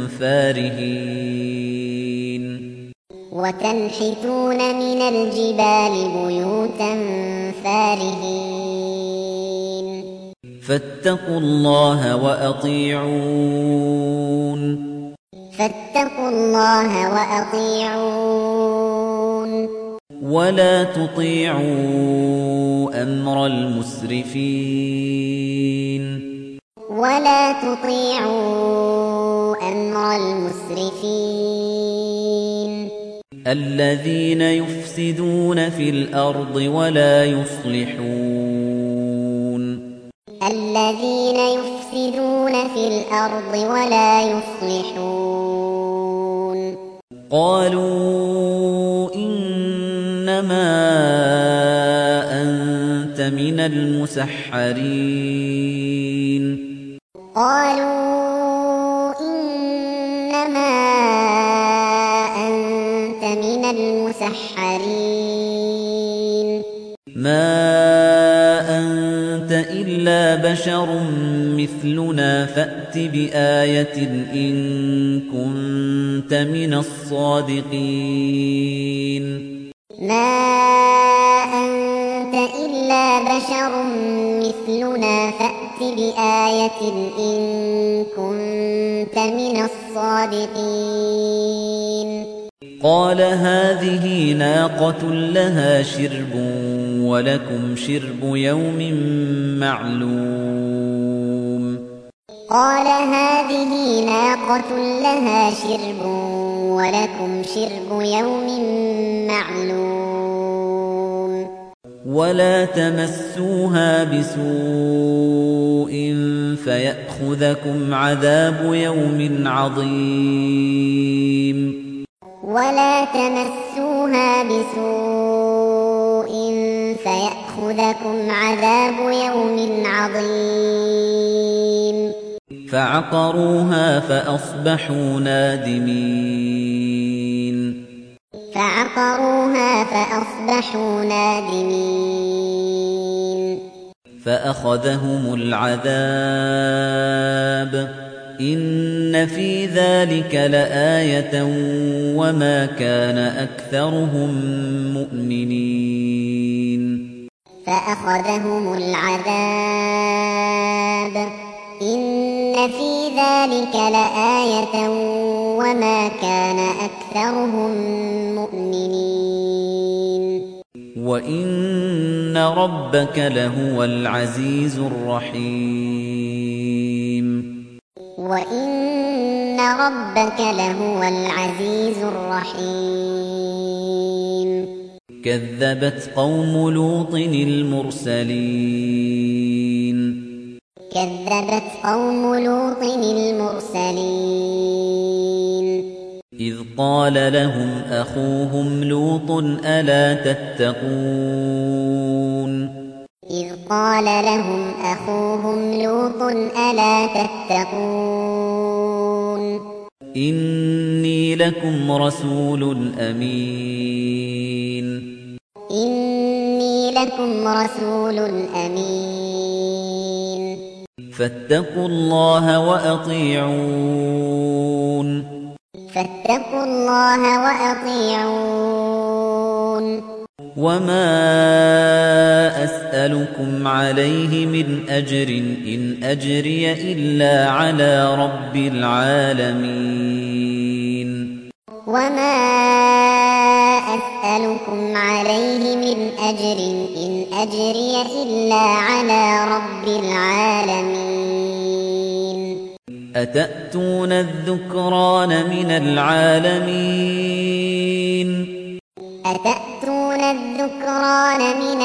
فارهين وتنحتون من الجبال بيوتا فارهين فاتقوا الله وأطيعون فاتقوا الله وأطيعون ولا تطيعوا أمر المسرفين ولا تطيعوا أمر المسرفين الذين يفسدون في الأرض ولا يصلحون الذين يفسدون في الأرض ولا يصلحون قالوا إنما أنت من المسحرين قالوا إنما أنت من المسحرين ما أنت إلا بشر مثلنا فأت بآية إن كنت من الصادقين ما أنت إلا بشر مثلنا فأت بآية إن كنت من الصادقين قال هذه ناقة لها شرب ولكم شرب يوم معلوم قال هذه ناقة لها شرب ولكم شرب يوم معلوم ولا تمسوها بسوء فيأخذكم عذاب يوم عظيم ولا تمسوها بسوء فيأخذكم عذاب يوم عظيم فعقروها فأصبحوا نادمين فعقروها فأصبحوا نادمين فأخذهم العذاب إن في ذلك لآية وما كان أكثرهم مؤمنين فأخذهم العذاب إن في ذلك لآية وما كان أكثرهم مؤمنين وإن ربك لهو العزيز الرحيم وإن ربك لهو العزيز الرحيم كذبت قوم لوط المرسلين كذبت قوم لوط المرسلين إذ قال لهم أخوهم لوط ألا تتقون إذ قال لهم أخوهم لوط ألا تتقون إني لكم رسول أمين إني لكم رسول أمين فاتقوا الله وأطيعون فاتقوا الله وأطيعون وما أسألكم عليه من أجر إن أجري إلا على رب العالمين وما أسألكم عليه من أجر إن أجري إلا على رب العالمين أتأتون الذكران من العالمين أتأتون الذكران من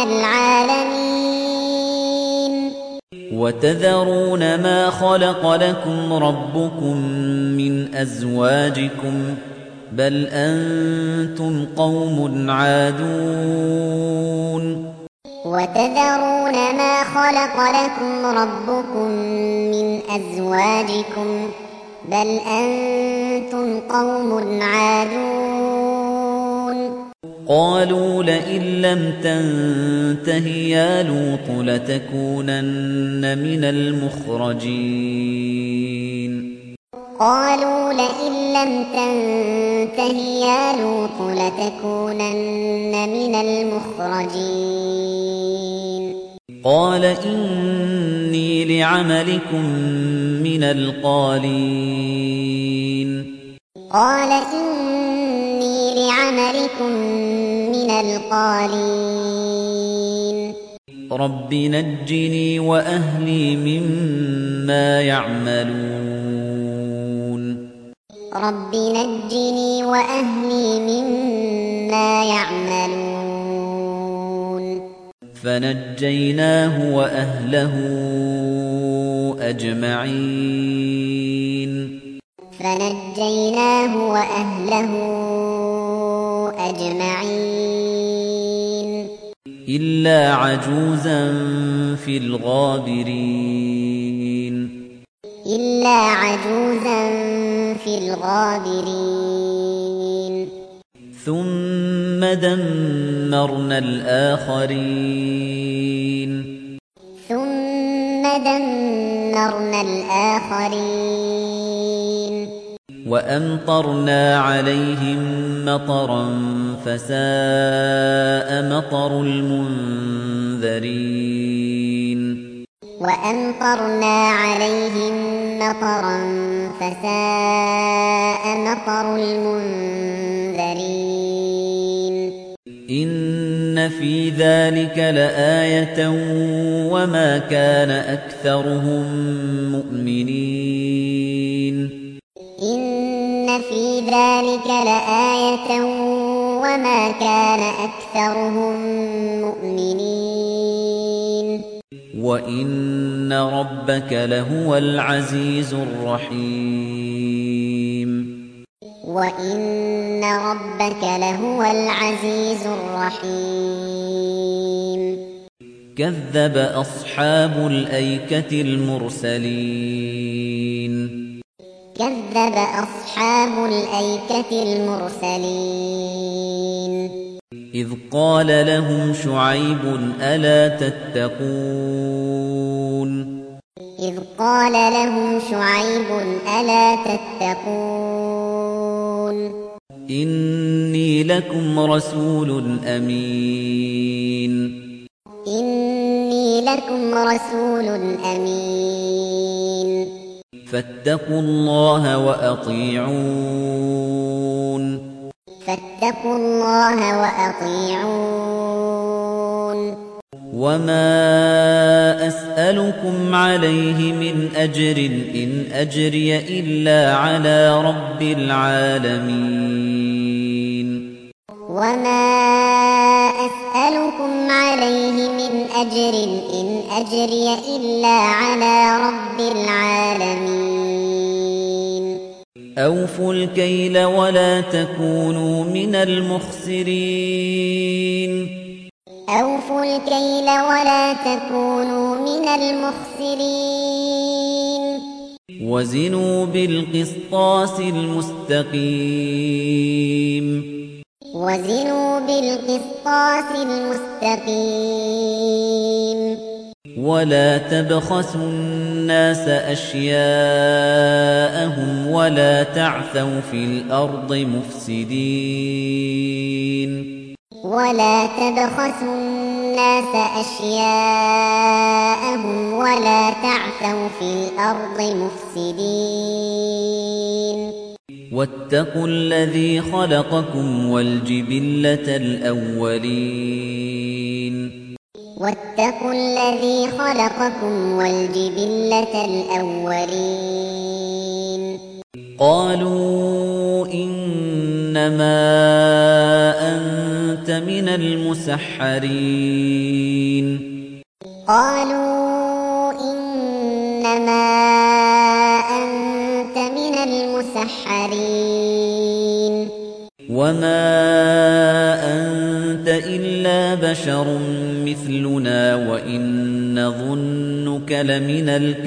العالمين وتذرون ما خلق لكم ربكم من أزواجكم بل أنتم قوم عادون وتذرون ما خلق لكم ربكم من أزواجكم بل أنتم قوم عادون قالوا لئن لم تنته يا لوط لتكونن من المخرجين قالوا لئن لم تنته يا لوط لتكونن من المخرجين قال إني لعملكم من القالين قال إني لعملكم من القالين رب نجني وأهلي مما يعملون رب نجني وأهلي مما يعملون فنجيناه وأهله أجمعين فنجيناه وأهله أجمعين إلا عجوزا في الغابرين إلا عجوزا في الغابرين ثم دمرنا الآخرين ثم دمرنا الآخرين وأمطرنا عليهم مطرا فساء مطر المنذرين وأمطرنا عليهم مطرا فساء مطر المنذرين إن في ذلك لآية وما كان أكثرهم مؤمنين إن في ذلك لآية وما كان أكثرهم مؤمنين وإن ربك لهو العزيز الرحيم وإن ربك لهو العزيز الرحيم كذب أصحاب الأيكة المرسلين كذب أصحاب الأيكة المرسلين إذ قال لهم شعيب ألا تتقون إذ قال لهم شعيب ألا تتقون إني لكم رسول أمين إني لكم رسول أمين فاتقوا الله وأطيعون فاتقوا الله وأطيعون وما أسألكم عليه من أجر إن أجري إلا على رب العالمين وما أسألكم عليه من أجر إن أجري إلا على رب العالمين أوفوا الكيل ولا تكونوا من المخسرين أوفوا الكيل ولا تكونوا من المخسرين وزنوا بالقسطاس المستقيم وزنوا بالقسطاس المستقيم ولا تبخسوا الناس أشياءهم ولا تعثوا في الأرض مفسدين ولا تبخسوا الناس أشياءهم ولا تعثوا في الأرض مفسدين واتقوا الذي خلقكم والجبلة الأولين واتقوا الذي خلقكم والجبلة الأولين قالوا إنما أنت من المسحرين قالوا إنما أنت من المسحرين وما أنت إلا بشر مثلنا وإن نظنك لمن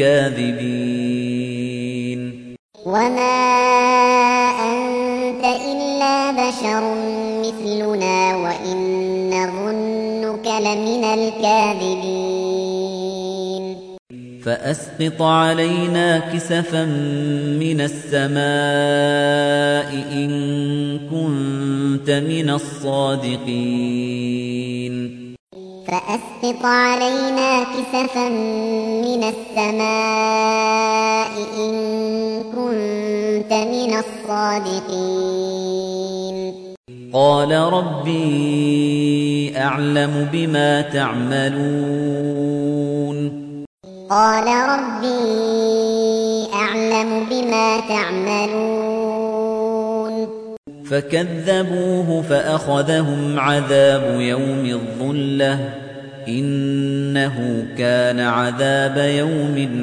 الكاذبين وما أنت إلا بشر مثلنا وإن نظنك لمن الكاذبين فأسقط علينا كسفا من السماء إن كنت من الصادقين فأسقط علينا كسفا من السماء إن كنت من الصادقين قال ربي أعلم بما تعملون قال ربي أعلم بما تعملون فكذبوه فأخذهم عذاب يوم الظلة إنه كان عذاب يوم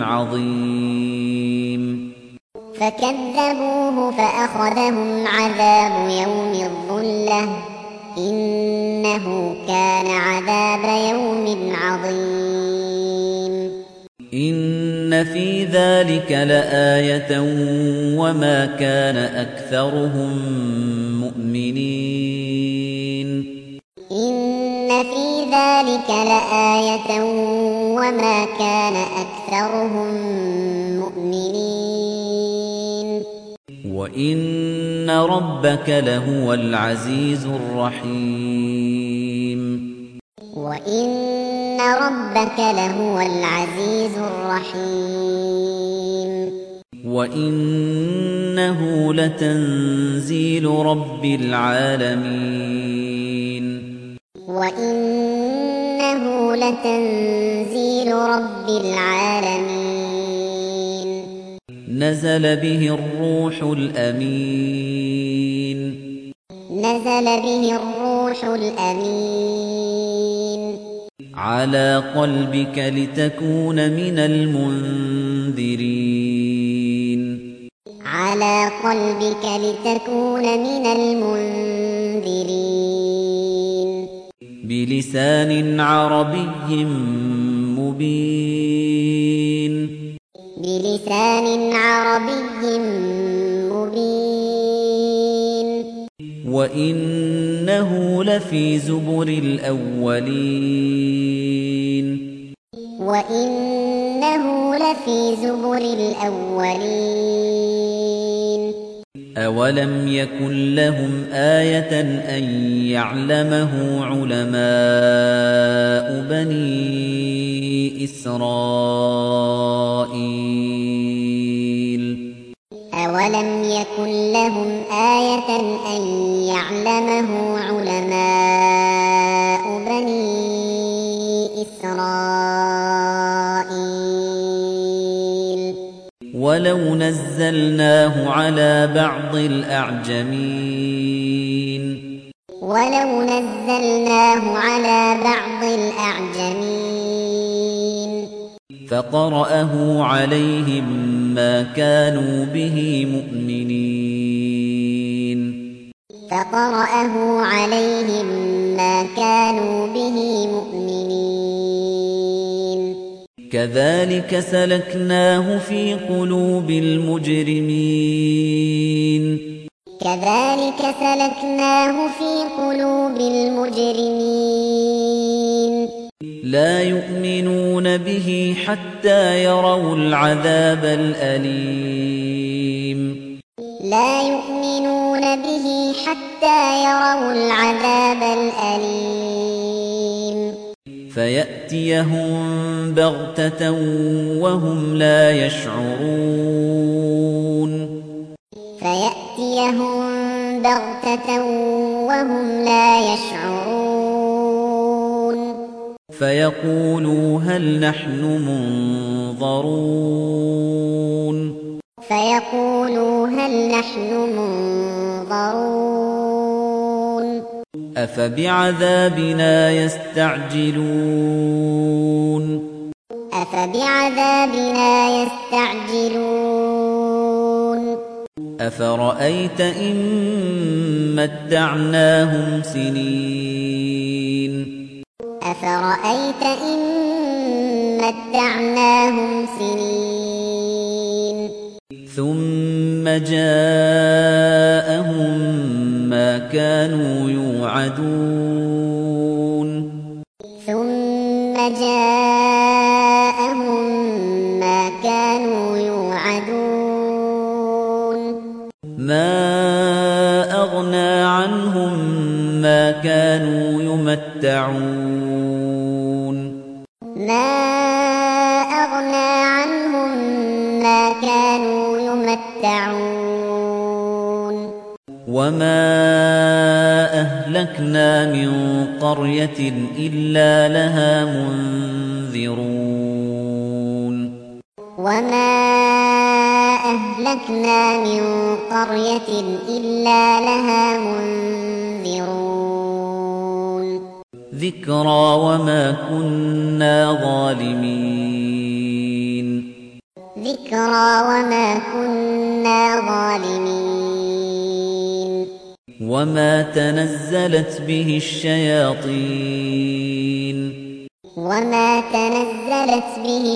عظيم فكذبوه فأخذهم عذاب يوم الظلة إنه كان عذاب يوم عظيم إن في ذلك لآية وما كان أكثرهم مؤمنين إن في ذلك لآية وما كان أكثرهم مؤمنين وإن ربك لهو العزيز الرحيم وإن ربك لهو العزيز الرحيم وإنه لتنزيل رب العالمين وإنه لتنزيل رب العالمين نزل به الروح الأمين نزل به الروح الأمين على قلبك لتكون من المنذرين على قلبك لتكون من المنذرين بلسان عربي مبين بلسان عربي مبين وإنه لفي زبر الأولين وإنه لفي زبر الأولين أولم يكن لهم آية أن يعلمه علماء بني إسرائيل أولم يكن لهم آية أن يعلمه علماء بني إسرائيل ولو نزلناه على بعض الأعجمين ولو نزلناه على بعض الأعجمين فقرأه عليهم ما كانوا به مؤمنين فقرأه عليهم ما كانوا به مؤمنين كذلك سلكناه في قلوب المجرمين كذلك سلكناه في قلوب المجرمين لا يؤمنون به حتى يروا العذاب الأليم لا يؤمنون به حتى يروا العذاب الأليم فيأتيهم بغتة وهم لا يشعرون فيأتيهم بغتة وهم لا يشعرون فيقولوا هل نحن منظرون فيقولوا هل نحن منظرون أفبعذابنا يستعجلون أفبعذابنا يستعجلون أفرأيت إن متعناهم سنين أفرأيت إن متعناهم سنين ثم جاءهم ما كانوا يوعدون ثم جاءهم ما كانوا يوعدون ما أغنى عنهم ما كانوا يمتعون ما أغنى عنهم ما كانوا يمتعون وما أهلكنا من قرية إلا لها منذرون وما أهلكنا من قرية إلا لها منذرون ذكرى وما كنا ظالمين ذكرى وما كنا ظالمين وما تنزلت به الشياطين وما تنزلت به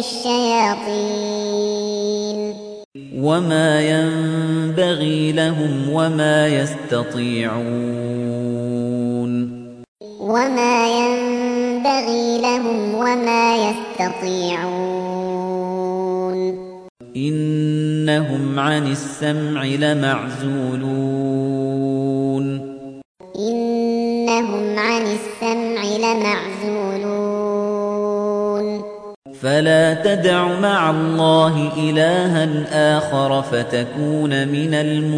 الشياطين وما ينبغي لهم وما يستطيعون وما ينبغي لهم وما يستطيعون إنهم عن السمع لمعزولون إنهم عن السمع لمعزولون فلا تدع مع الله إلها آخر فتكون من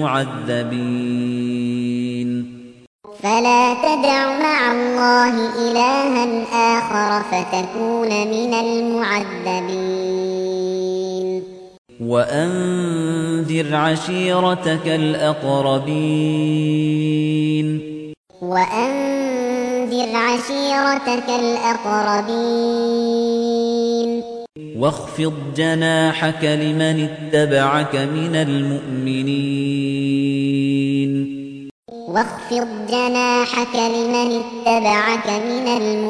المعذبين فلا تدع مع الله إلها آخر فتكون من المعذبين وأنذر عشيرتك الأقربين وأنذر عشيرتك الأقربين واخفض جناحك لمن اتبعك من المؤمنين واخفض جناحك لمن اتبعك من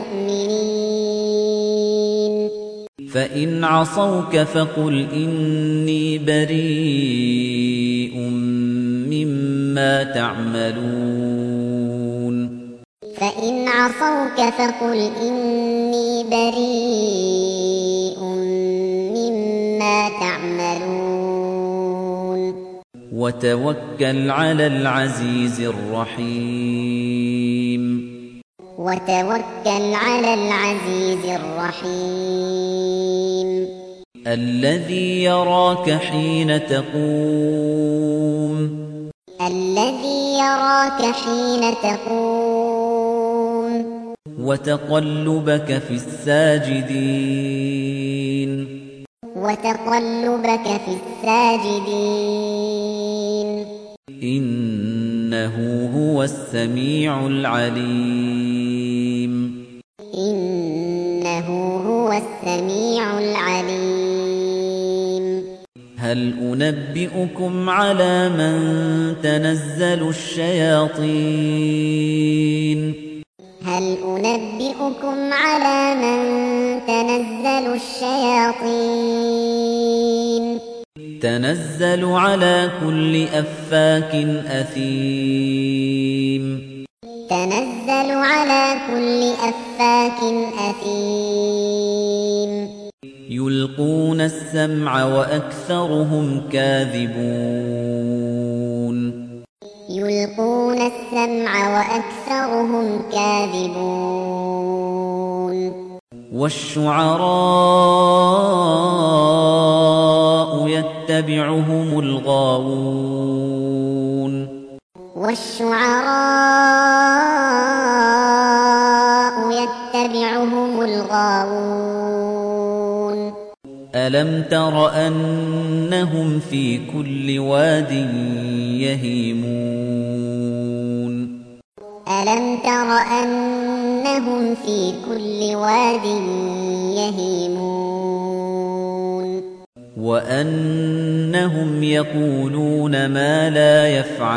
المؤمنين فإن عصوك فقل إني بريء مما تعملون فإن عصوك فقل إني بريء مما تعملون وتوكل على العزيز الرحيم وتوكل على العزيز الرحيم الذي يراك حين تقوم الذي يراك حين تقوم وتقلبك في الساجدين وتقلبك في الساجدين إنه هو السميع العليم إنه هو السميع العليم هل أنبئكم على من تنزل الشياطين هل أنبئكم على من تنزل الشياطين تنزل على كل أفاك أثيم تنزل على كل أفاك أثيم يلقون السمع وأكثرهم كاذبون يلقون السمع وأكثرهم كاذبون والشعراء يتبعهم الغاوون والشعراء يتبعهم الغاوون ألم تر أنهم في كل واد يهيمون ألم تر أنهم في كل واد يهيمون وأنهم يقولون ما لا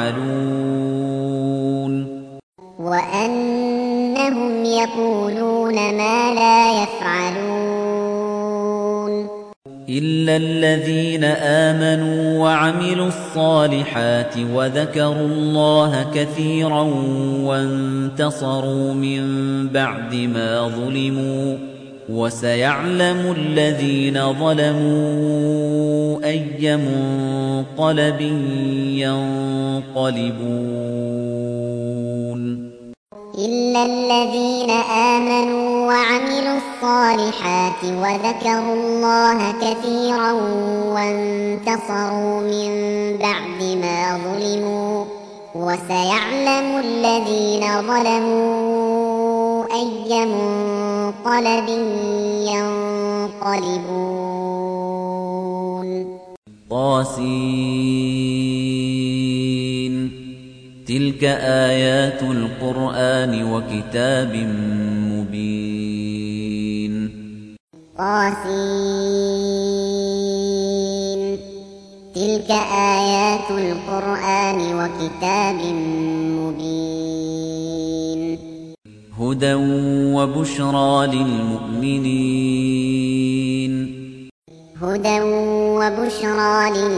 يفعلون وأنهم يقولون ما لا يفعلون إلا الذين آمنوا وعملوا الصالحات وذكروا الله كثيرا وانتصروا من بعد ما ظلموا وسيعلم الذين ظلموا أي منقلب ينقلبون إلا الذين آمنوا وعملوا الصالحات وذكروا الله كثيرا وانتصروا من بعد ما ظلموا وسيعلم الذين ظلموا أي منقلب ينقلبون طاسين تلك آيات القرآن وكتاب مبين طاسين تلك آيات القرآن وكتاب مبين هدى وبشرى للمؤمنين هدى وبشرى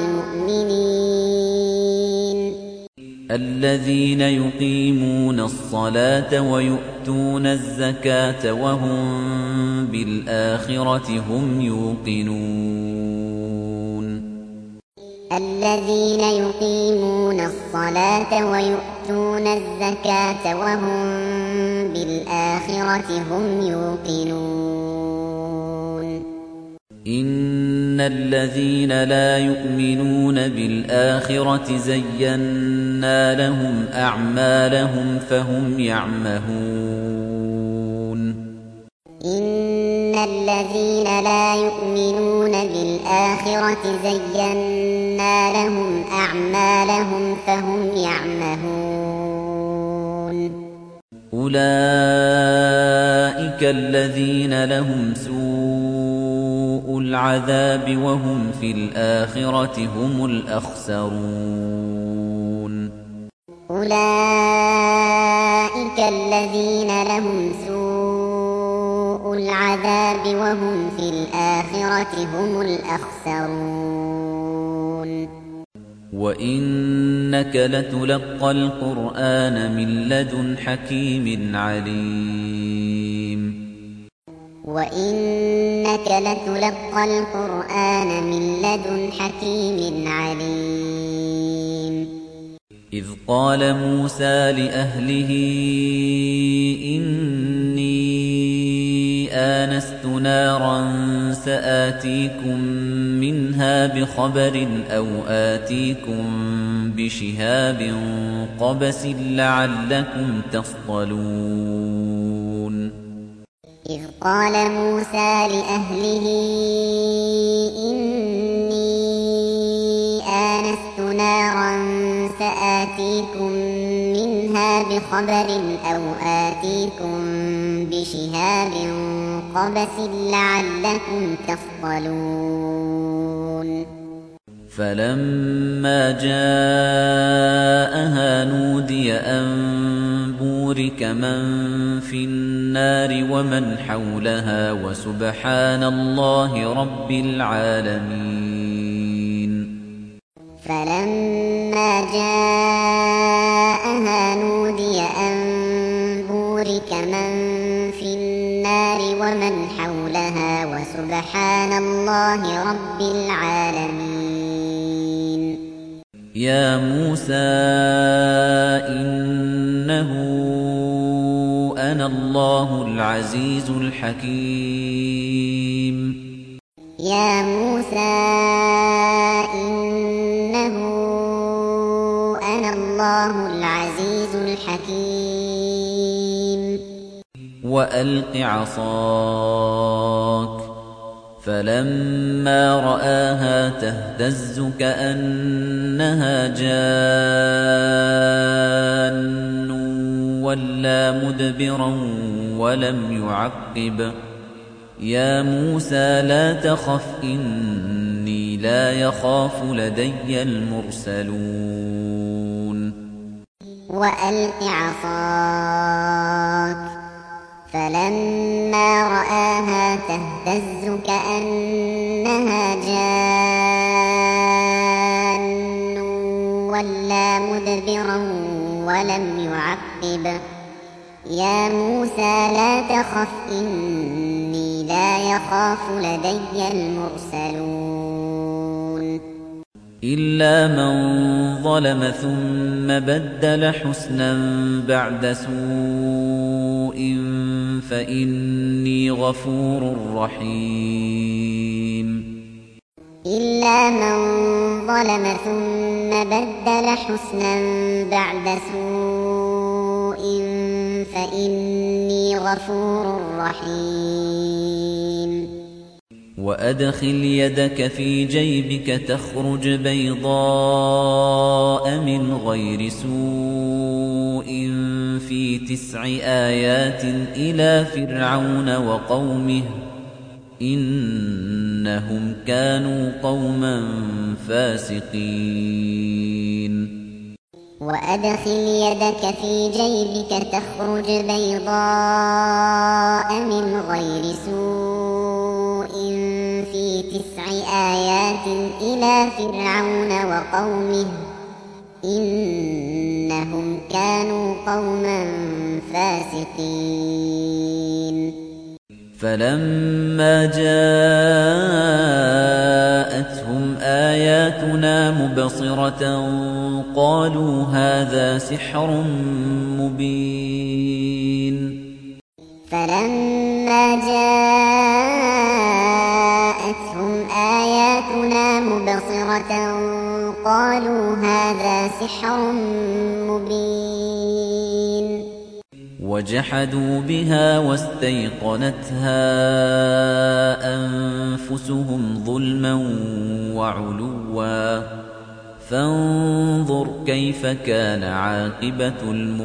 للمؤمنين الذين يقيمون الصلاة ويؤتون الزكاة وهم بالآخرة هم يوقنون الذين يقيمون الصلاة ويؤتون الزكاة وهم بالآخرة هم يوقنون إن الذين لا يؤمنون بالآخرة زينا لهم أعمالهم فهم يعمهون إن الذين لا يؤمنون بالآخرة زينا لهم أعمالهم فهم يعمهون أولئك الذين لهم سوء العذاب وهم في الآخرة هم الأخسرون أولئك الذين لهم سوء العذاب وهم في الآخرة هم الأخسرون وإنك لتلقى القرآن من لدن حكيم عليم وإنك لتلقى القرآن من لدن حكيم عليم إذ قال موسى لأهله إني آنست نارا سآتيكم منها بخبر أو آتيكم بشهاب قبس لعلكم تصطلون إذ قال موسى لأهله إني آنست نارا سآتيكم منها بخبر أو آتيكم بشهاب قبس لعلكم تصطلون فلما جاءها نودي أن بورك من في النار ومن حولها وسبحان الله رب العالمين فلما جاءها نودي أن بورك من في النار ومن حولها وسبحان الله رب العالمين يا موسى إنه أنا الله العزيز الحكيم يا موسى إنه أنا الله العزيز الحكيم وألق عصاك فلما رآها تهتز كأنها جان ولا مدبرا ولم يعقب يا موسى لا تخف إني لا يخاف لدي المرسلون وألق عصاك فلما رآها تهتز كأنها جان ولا مدبرا ولم يعقب يا موسى لا تخف إني لا يخاف لدي المرسلون إلا من ظلم ثم بدل حسنا بعد سوء فإني غفور رحيم إلا من ظلم ثم بدل حسنا بعد سوء فإني غفور رحيم وأدخل يدك في جيبك تخرج بيضاء من غير سوء في تسع آيات إلى فرعون وقومه إنهم كانوا قوما فاسقين وأدخل يدك في جيبك تخرج بيضاء من غير سوء في تسع آيات إلى فرعون وقومه إنهم كانوا قوما فاسقين فلما جاءتهم آياتنا مبصرة قالوا هذا سحر مبين فلما جاءتهم آياتنا مبصرة قالوا هذا سحر مبين وجحدوا بها واستيقنتها أنفسهم ظلما وعلوا فانظر كيف كان عاقبة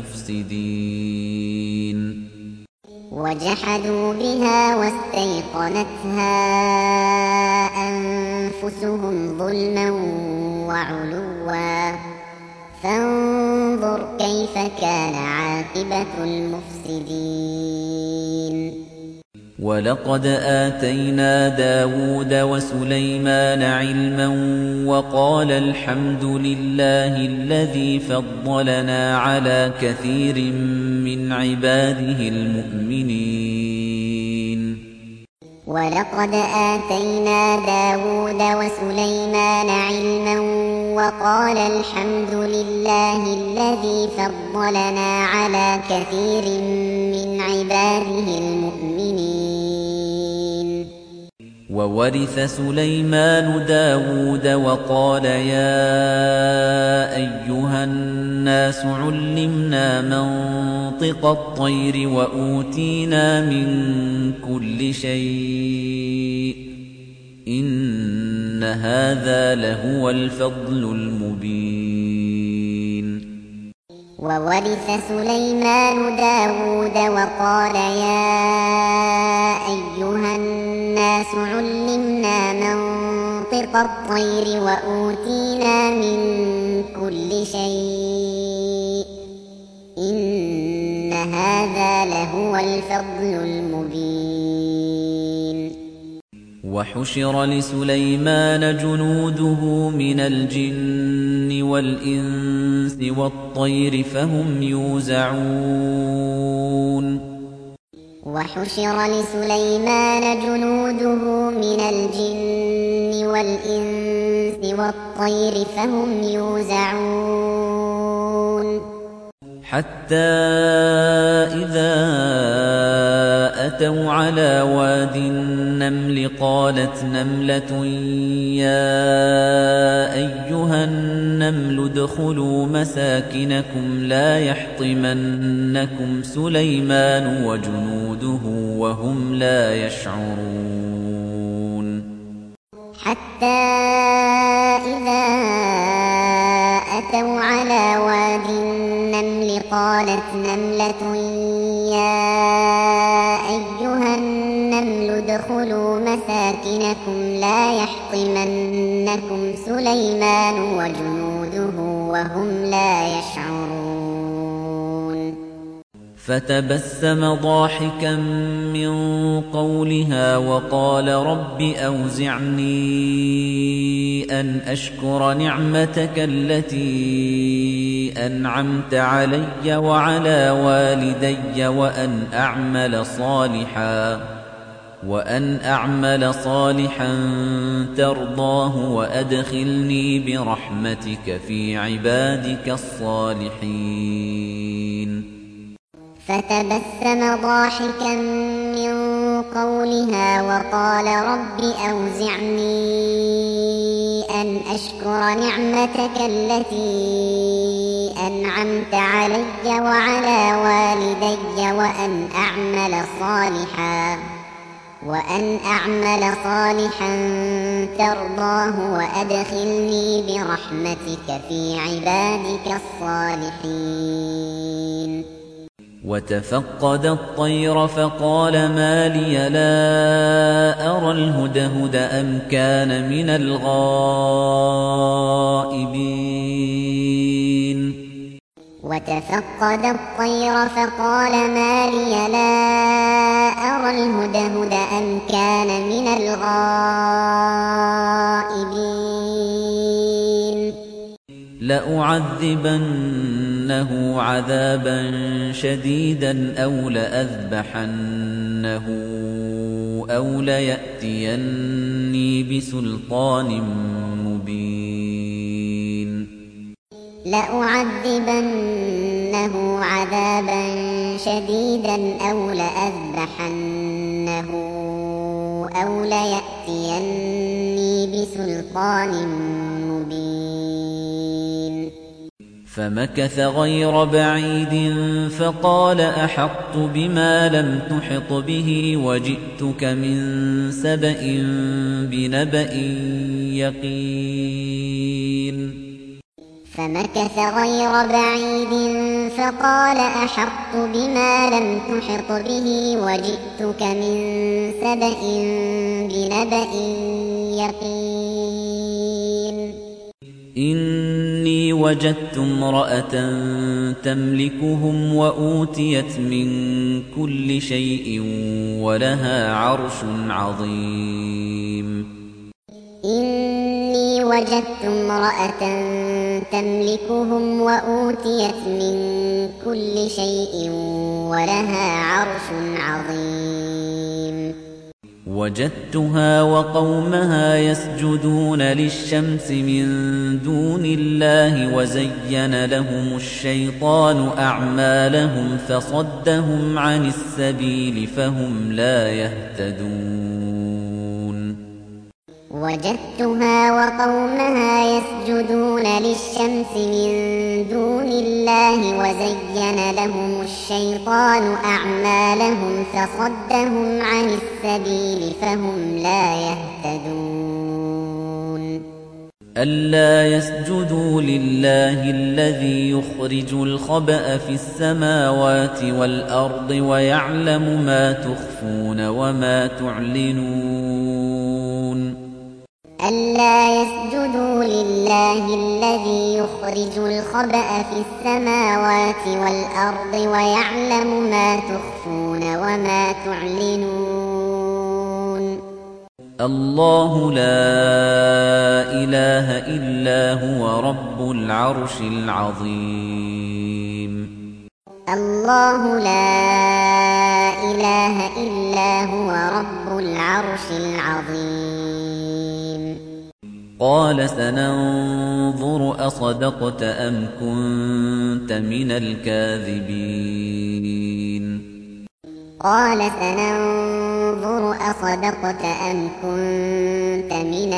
المفسدين وجحدوا بها واستيقنتها أنفسهم ظلما وعلوا فانظر كيف كان عاقبة المفسدين ولقد آتينا داود وسليمان علما وقال الحمد لله الذي فضلنا على كثير من عباده المؤمنين ولقد آتينا داود وسليمان علما وقال الحمد لله الذي فضلنا على كثير من عباده المؤمنين وورث سليمان داود وقال يا أيها الناس علمنا منطق الطير وأوتينا من كل شيء إن هذا لهو الفضل المبين وورث سليمان داود وقال يا أيها الناس علمنا منطق الطير وأوتينا من كل شيء إن هذا لهو الفضل المبين وحشر لسليمان جنوده من الجن والإنس والطير فهم يوزعون وحشر لسليمان جنوده من الجن والإنس والطير فهم يوزعون حتى إذا أتوا على واد النمل قالت نملة يا أيها النمل ادخلوا مساكنكم لا يحطمنكم سليمان وجنوده وهم لا يشعرون حتى إذا أتوا على واد النمل قالت نملة يا أيها النمل ادخلوا مساكنكم لا يحطمنكم سليمان وجنوده وهم لا يشعرون فتبسم ضاحكا من قولها وقال رب أوزعني أن أشكر نعمتك التي أنعمت علي وعلى والدي وأن أعمل صالحا وأن أعمل صالحا ترضاه وأدخلني برحمتك في عبادك الصالحين فتبسم ضاحكا من قولها وقال رب أوزعني أن أشكر نعمتك التي أنعمت علي وعلى والدي وأن أعمل صالحا وأن أعمل صالحا ترضاه وأدخلني برحمتك في عبادك الصالحين وتفقد الطير فقال ما لي لا أرى الهدهد أم كان من الغائبين وتفقد الطير فقال ما لي لا أرى الهدهد أم كان من الغائبين لأعذبنه عذابا شديدا أو لأذبحنه أو ليأتيني بسلطان مبين لأعذبنه عذابا شديدا أو لأذبحنه أو ليأتيني بسلطان مبين فمكث غير بعيد فقال أحطت بما لم تحط به وجئتك من سبأ بنبأ يقين فمكث غير بعيد فقال أحطت بما لم تحط به وجئتك من سبأ بنبأ يقين إني وجدت امرأة تملكهم وأوتيت من كل شيء ولها عرش عظيم إني وجدت امرأة تملكهم وأوتيت من كل شيء ولها عرش عظيم وجدتها وقومها يسجدون للشمس من دون الله وزين لهم الشيطان أعمالهم فصدهم عن السبيل فهم لا يهتدون وجدتها وقومها يسجدون للشمس من دون الله وزين لهم الشيطان أعمالهم فصدهم عن السبيل فهم لا يهتدون ألا يسجدوا لله الذي يخرج الخبأ في السماوات والأرض ويعلم ما تخفون وما تعلنون ألا يسجدوا لله الذي يخرج الخبأ في السماوات والأرض ويعلم ما تخفون وما تعلنون الله لا إله إلا هو رب العرش العظيم الله لا إله إلا هو رب العرش العظيم قال سننظر أصدقت أم كنت من الكاذبين قال سننظر أصدقت أم كنت من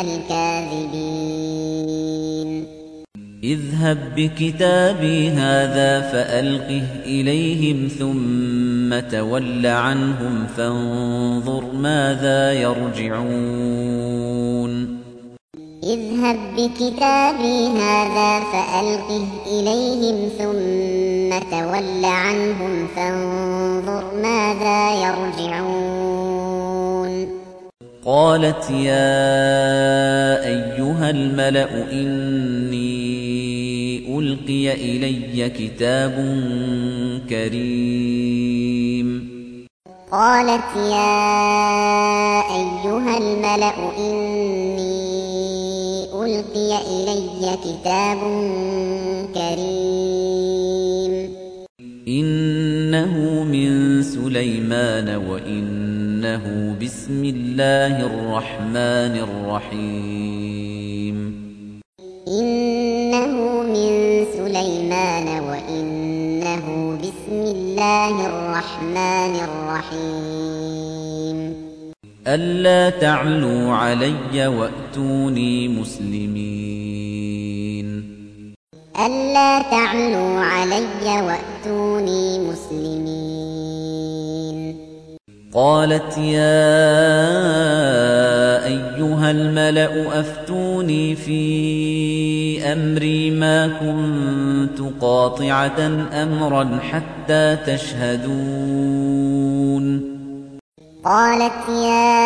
الكاذبين اذهب بكتابي هذا فألقه إليهم ثم تول عنهم فانظر ماذا يرجعون اذهب بكتابي هذا فألقه إليهم ثم تول عنهم فانظر ماذا يرجعون قالت يا أيها الملأ إني ألقي إلي كتاب كريم قالت يا أيها الملأ إني ألقي إلي كتاب كريم إنه من سليمان وإنه بسم الله الرحمن الرحيم إنه من سليمان وإنه بسم الله الرحمن الرحيم ألا تعلوا علي وأتوني مسلمين ألا تعلوا علي وأتوني مسلمين قالت يا أيها الملأ أفتوني في أمري ما كنت قاطعة أمرا حتى تشهدون قالت يا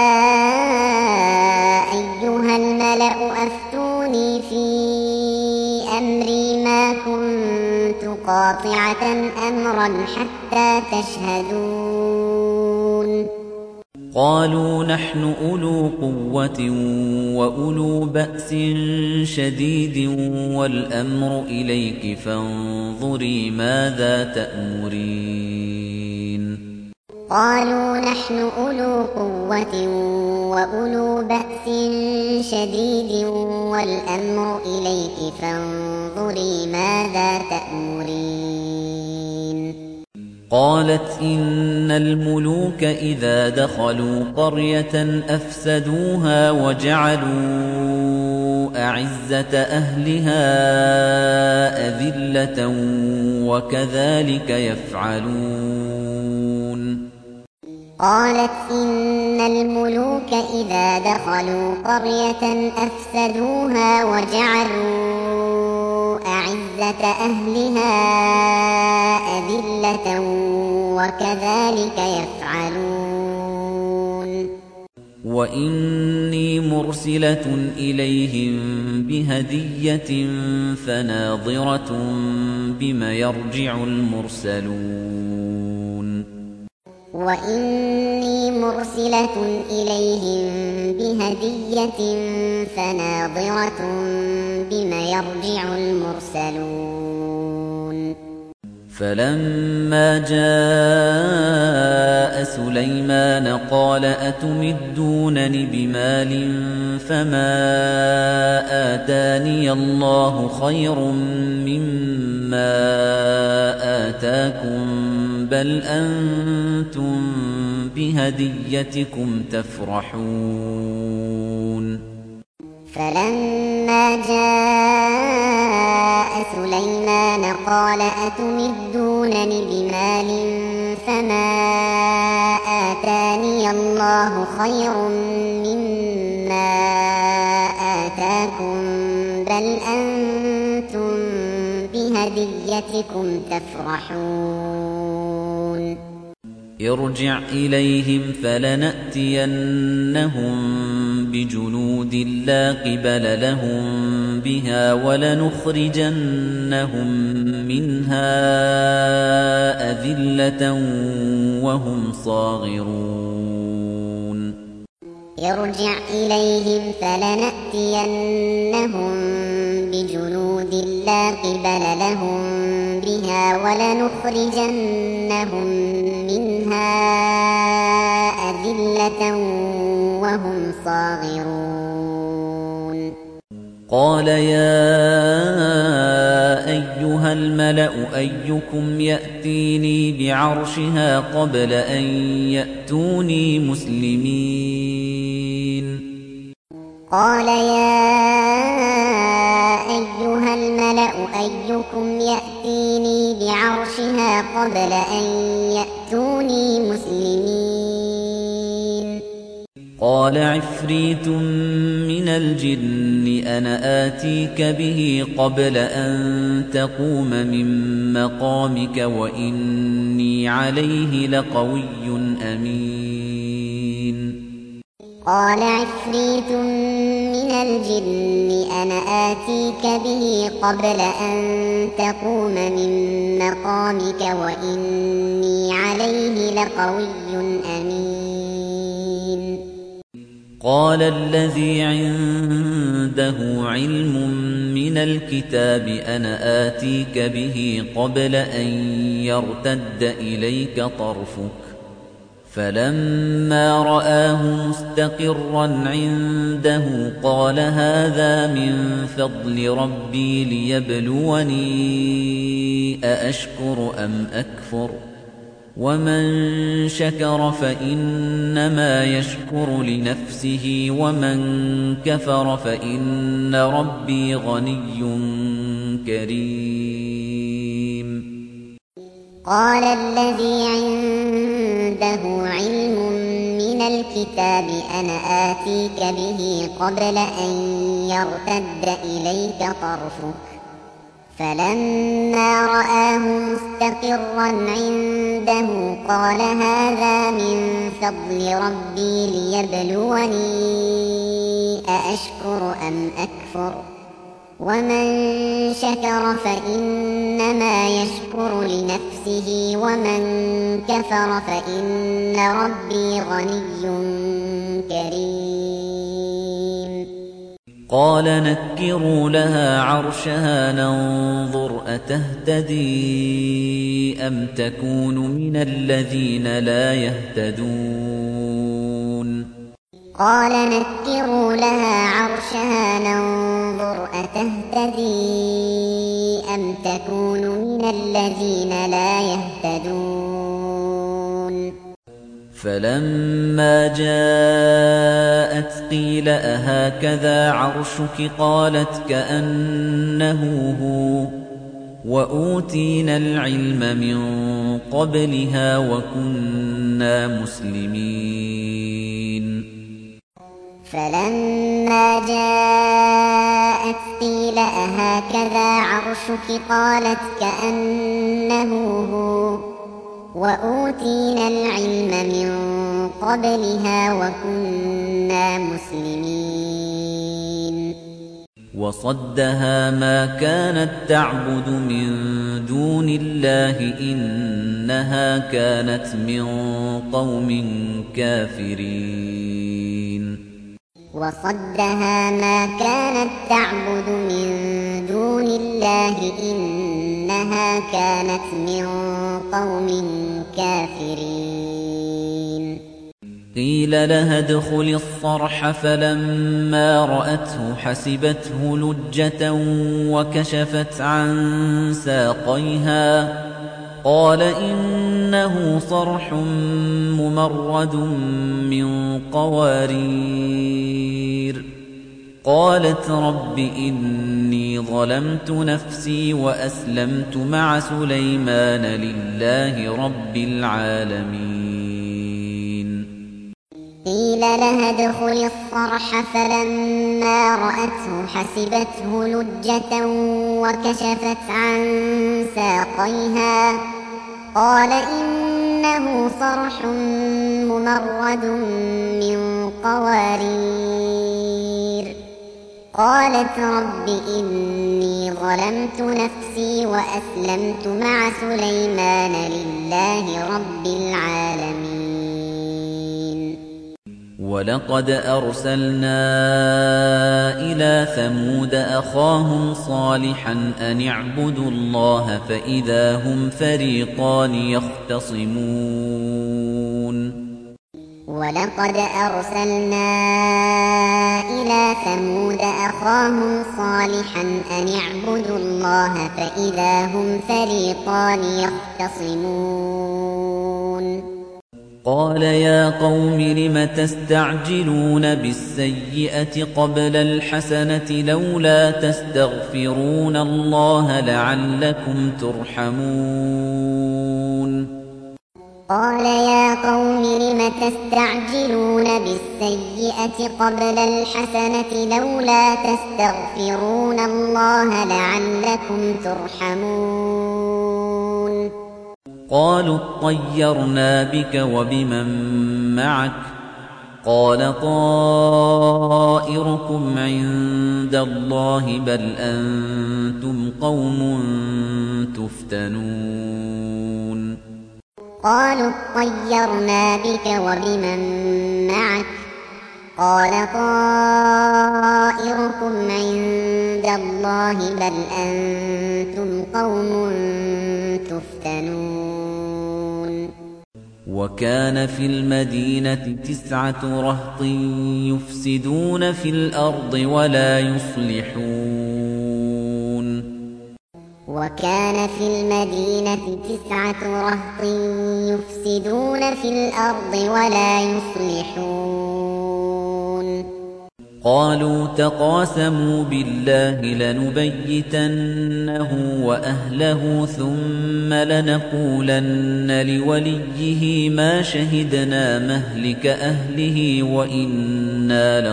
أيها الملأ أفتوني في أمري ما كنت قاطعة أمرا حتى تشهدون قالوا نحن أولو قوة وأولو بأس شديد والأمر إليك فانظري ماذا تأمرين قالوا نحن أولو قوة وأولو بأس شديد والأمر إليك فانظري ماذا تأمرين قالت إن الملوك إذا دخلوا قرية أفسدوها وجعلوا أعزة أهلها أذلة وكذلك يفعلون قالت إن الملوك إذا دخلوا قرية أفسدوها وجعلوا أعزة أهلها أذلة وكذلك يفعلون وإني مرسلة إليهم بهدية فناظرة بما يرجع المرسلون وإني مرسلة إليهم بهدية فناظرة بما يرجع المرسلون فلما جاء سليمان قال أتمدونني بمال فما آتاني الله خير مما آتاكم بل أنتم بهديتكم تفرحون فلما جاء سليمان قال أتمدونني بمال فما آتاني الله خير مما آتاكم بل أنتم بهديتكم تفرحون ارجع إليهم فلنأتينهم بجنود لا قبل لهم بها ولنخرجنهم منها أذلة وهم صاغرون ارجع إليهم فلنأتينهم بجنود لا قبل لهم بها ولنخرجنهم منها أذلة وهم صاغرون قال يا أيها الملأ أيكم يأتيني بعرشها قبل أن يأتوني مسلمين قال يا أيها الملأ أيكم يأتيني بعرشها قبل أن يأتوني مسلمين قال عفريت من الجن أنا آتيك به قبل أن تقوم من مقامك وإني عليه لقوي أمين قال عفريت من الجن أنا آتيك به قبل أن تقوم من مقامك وإني عليه لقوي أمين قال الذي عنده علم من الكتاب أنا آتيك به قبل أن يرتد إليك طرفك فلما رآه مستقرا عنده قال هذا من فضل ربي ليبلوني أأشكر أم أكفر ومن شكر فإنما يشكر لنفسه ومن كفر فإن ربي غني كريم قال الذي عنده علم الكتاب أنا آتيك به قبل أن يرتد إليك طرفك فلما رآه مستقرا عنده قال هذا من فضل ربي ليبلوني أأشكر أم أكفر ومن شكر فإنما يشكر لنفسه ومن كفر فإن ربي غني كريم. قال نكروا لها عرشها ننظر أتهتدي أم تكون من الذين لا يهتدون. قال نكروا لها عرشها ننظر أتهتدي أم تكون من الذين لا يهتدون. فلما جاءت قيل أهكذا عرشك قالت كأنه هو وأوتينا العلم من قبلها وكنا مسلمين. فلما جاءت قيل أهكذا عرشك قالت كأنه هو وأوتينا العلم من قبلها وكنا مسلمين. وصدها ما كانت تعبد من دون الله إنها كانت من قوم كافرين. وصدها ما كانت تعبد من دون الله إنها كانت من قوم كافرين. قيل لها ادخل الصرح فلما رأته حسبته لجة وكشفت عن ساقيها قال إنه صرح ممرد من قوارير. قالت رب إني ظلمت نفسي وأسلمت مع سليمان لله رب العالمين. قيل لها ادخل الصرح فلما رأته حسبته لجة وكشفت عن ساقيها قال إنه صرح ممرد من قوارير. قالت رب إني ظلمت نفسي وأسلمت مع سليمان لله رب العالمين. ولقد أرسلنا إلى ثمود أخاهم صالحا أن اعبدوا الله فإذا هم فريقان يختصمون. ولقد أرسلنا إلى ثمود أخاهم صالحا أن اعبدوا الله فإذا هم فريقان يختصمون. قال يا قوم لم تستعجلون بالسيئة قبل الحسنة لولا تستغفرون الله لعلكم ترحمون. قال يا قوم لم تستعجلون بالسيئة قبل الحسنة لولا تستغفرون الله لعلكم ترحمون. قالوا اطيرنا بك وبمن معك قال طائركم عند الله بل أنتم قوم تفتنون. قالوا اطيرنا بك وبمن معك قال طائركم عند الله بل أنتم قوم تفتنون. وكان في المدينة تسعة رهط يفسدون في الأرض ولا يصلحون. وكان في المدينة تسعة رهط يفسدون في الأرض ولا يصلحون. قالوا تقاسموا بالله لنبيتنه وأهله ثم لنقولن لوليه ما شهدنا مهلك أهله وإنا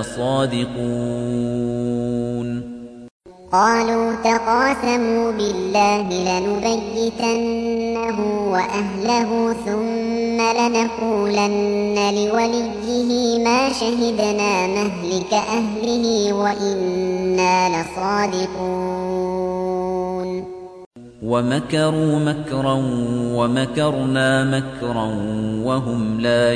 لصادقون قالوا تقاسموا بالله لنبيتنه وأهله ثم لنقولن لوليه ما شهدنا مهلك أهله وإنا لصادقون ومكروا مكرا ومكرنا مكرا وهم لا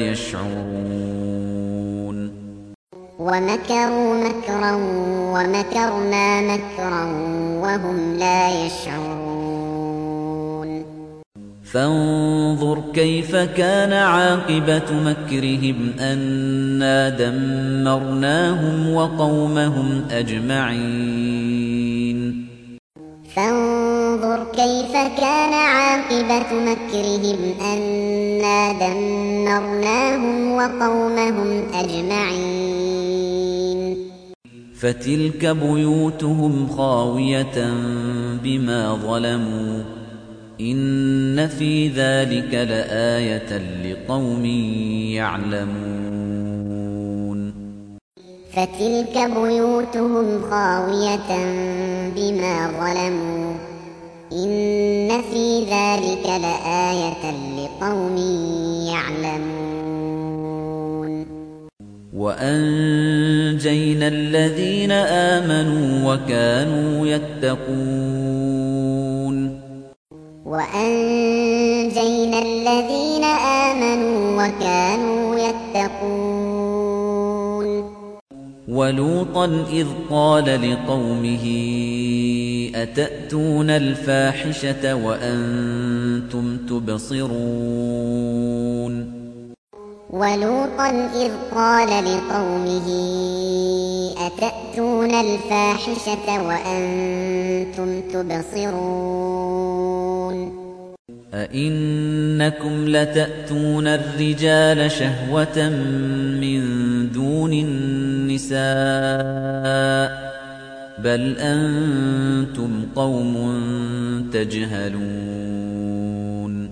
يشعرون ومكروا مكرا ومكرنا مكرا وهم لا يشعرون فانظر كيف كان عاقبة مكرهم أنا دمرناهم وقومهم أجمعين فانظر كيف كان عاقبة مكرهم أنا دمرناهم وقومهم أجمعين فتلك بيوتهم خاوية بما ظلموا إن في ذلك لآية لقوم يعلمون فتلك بيوتهم خاوية بما ظلموا إن في ذلك لآية لقوم يعلمون وأنجينا الذين آمنوا وكانوا يتقون وأنجينا الذين آمنوا وكانوا يتقون ولوطا إذ قال لقومه أتأتون الفاحشة وأنتم تبصرون ولوطا إذ قال لقومه أتأتون الفاحشة وأنتم تبصرون أئنكم لتأتون الرجال شهوة من دون النساء بل أنتم قوم تجهلون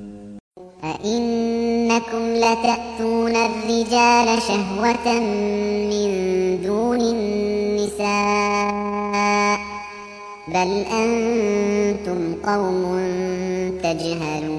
أئنكم لتأتون الرجال شهوة من دون النساء بل أنتم قوم تجهلون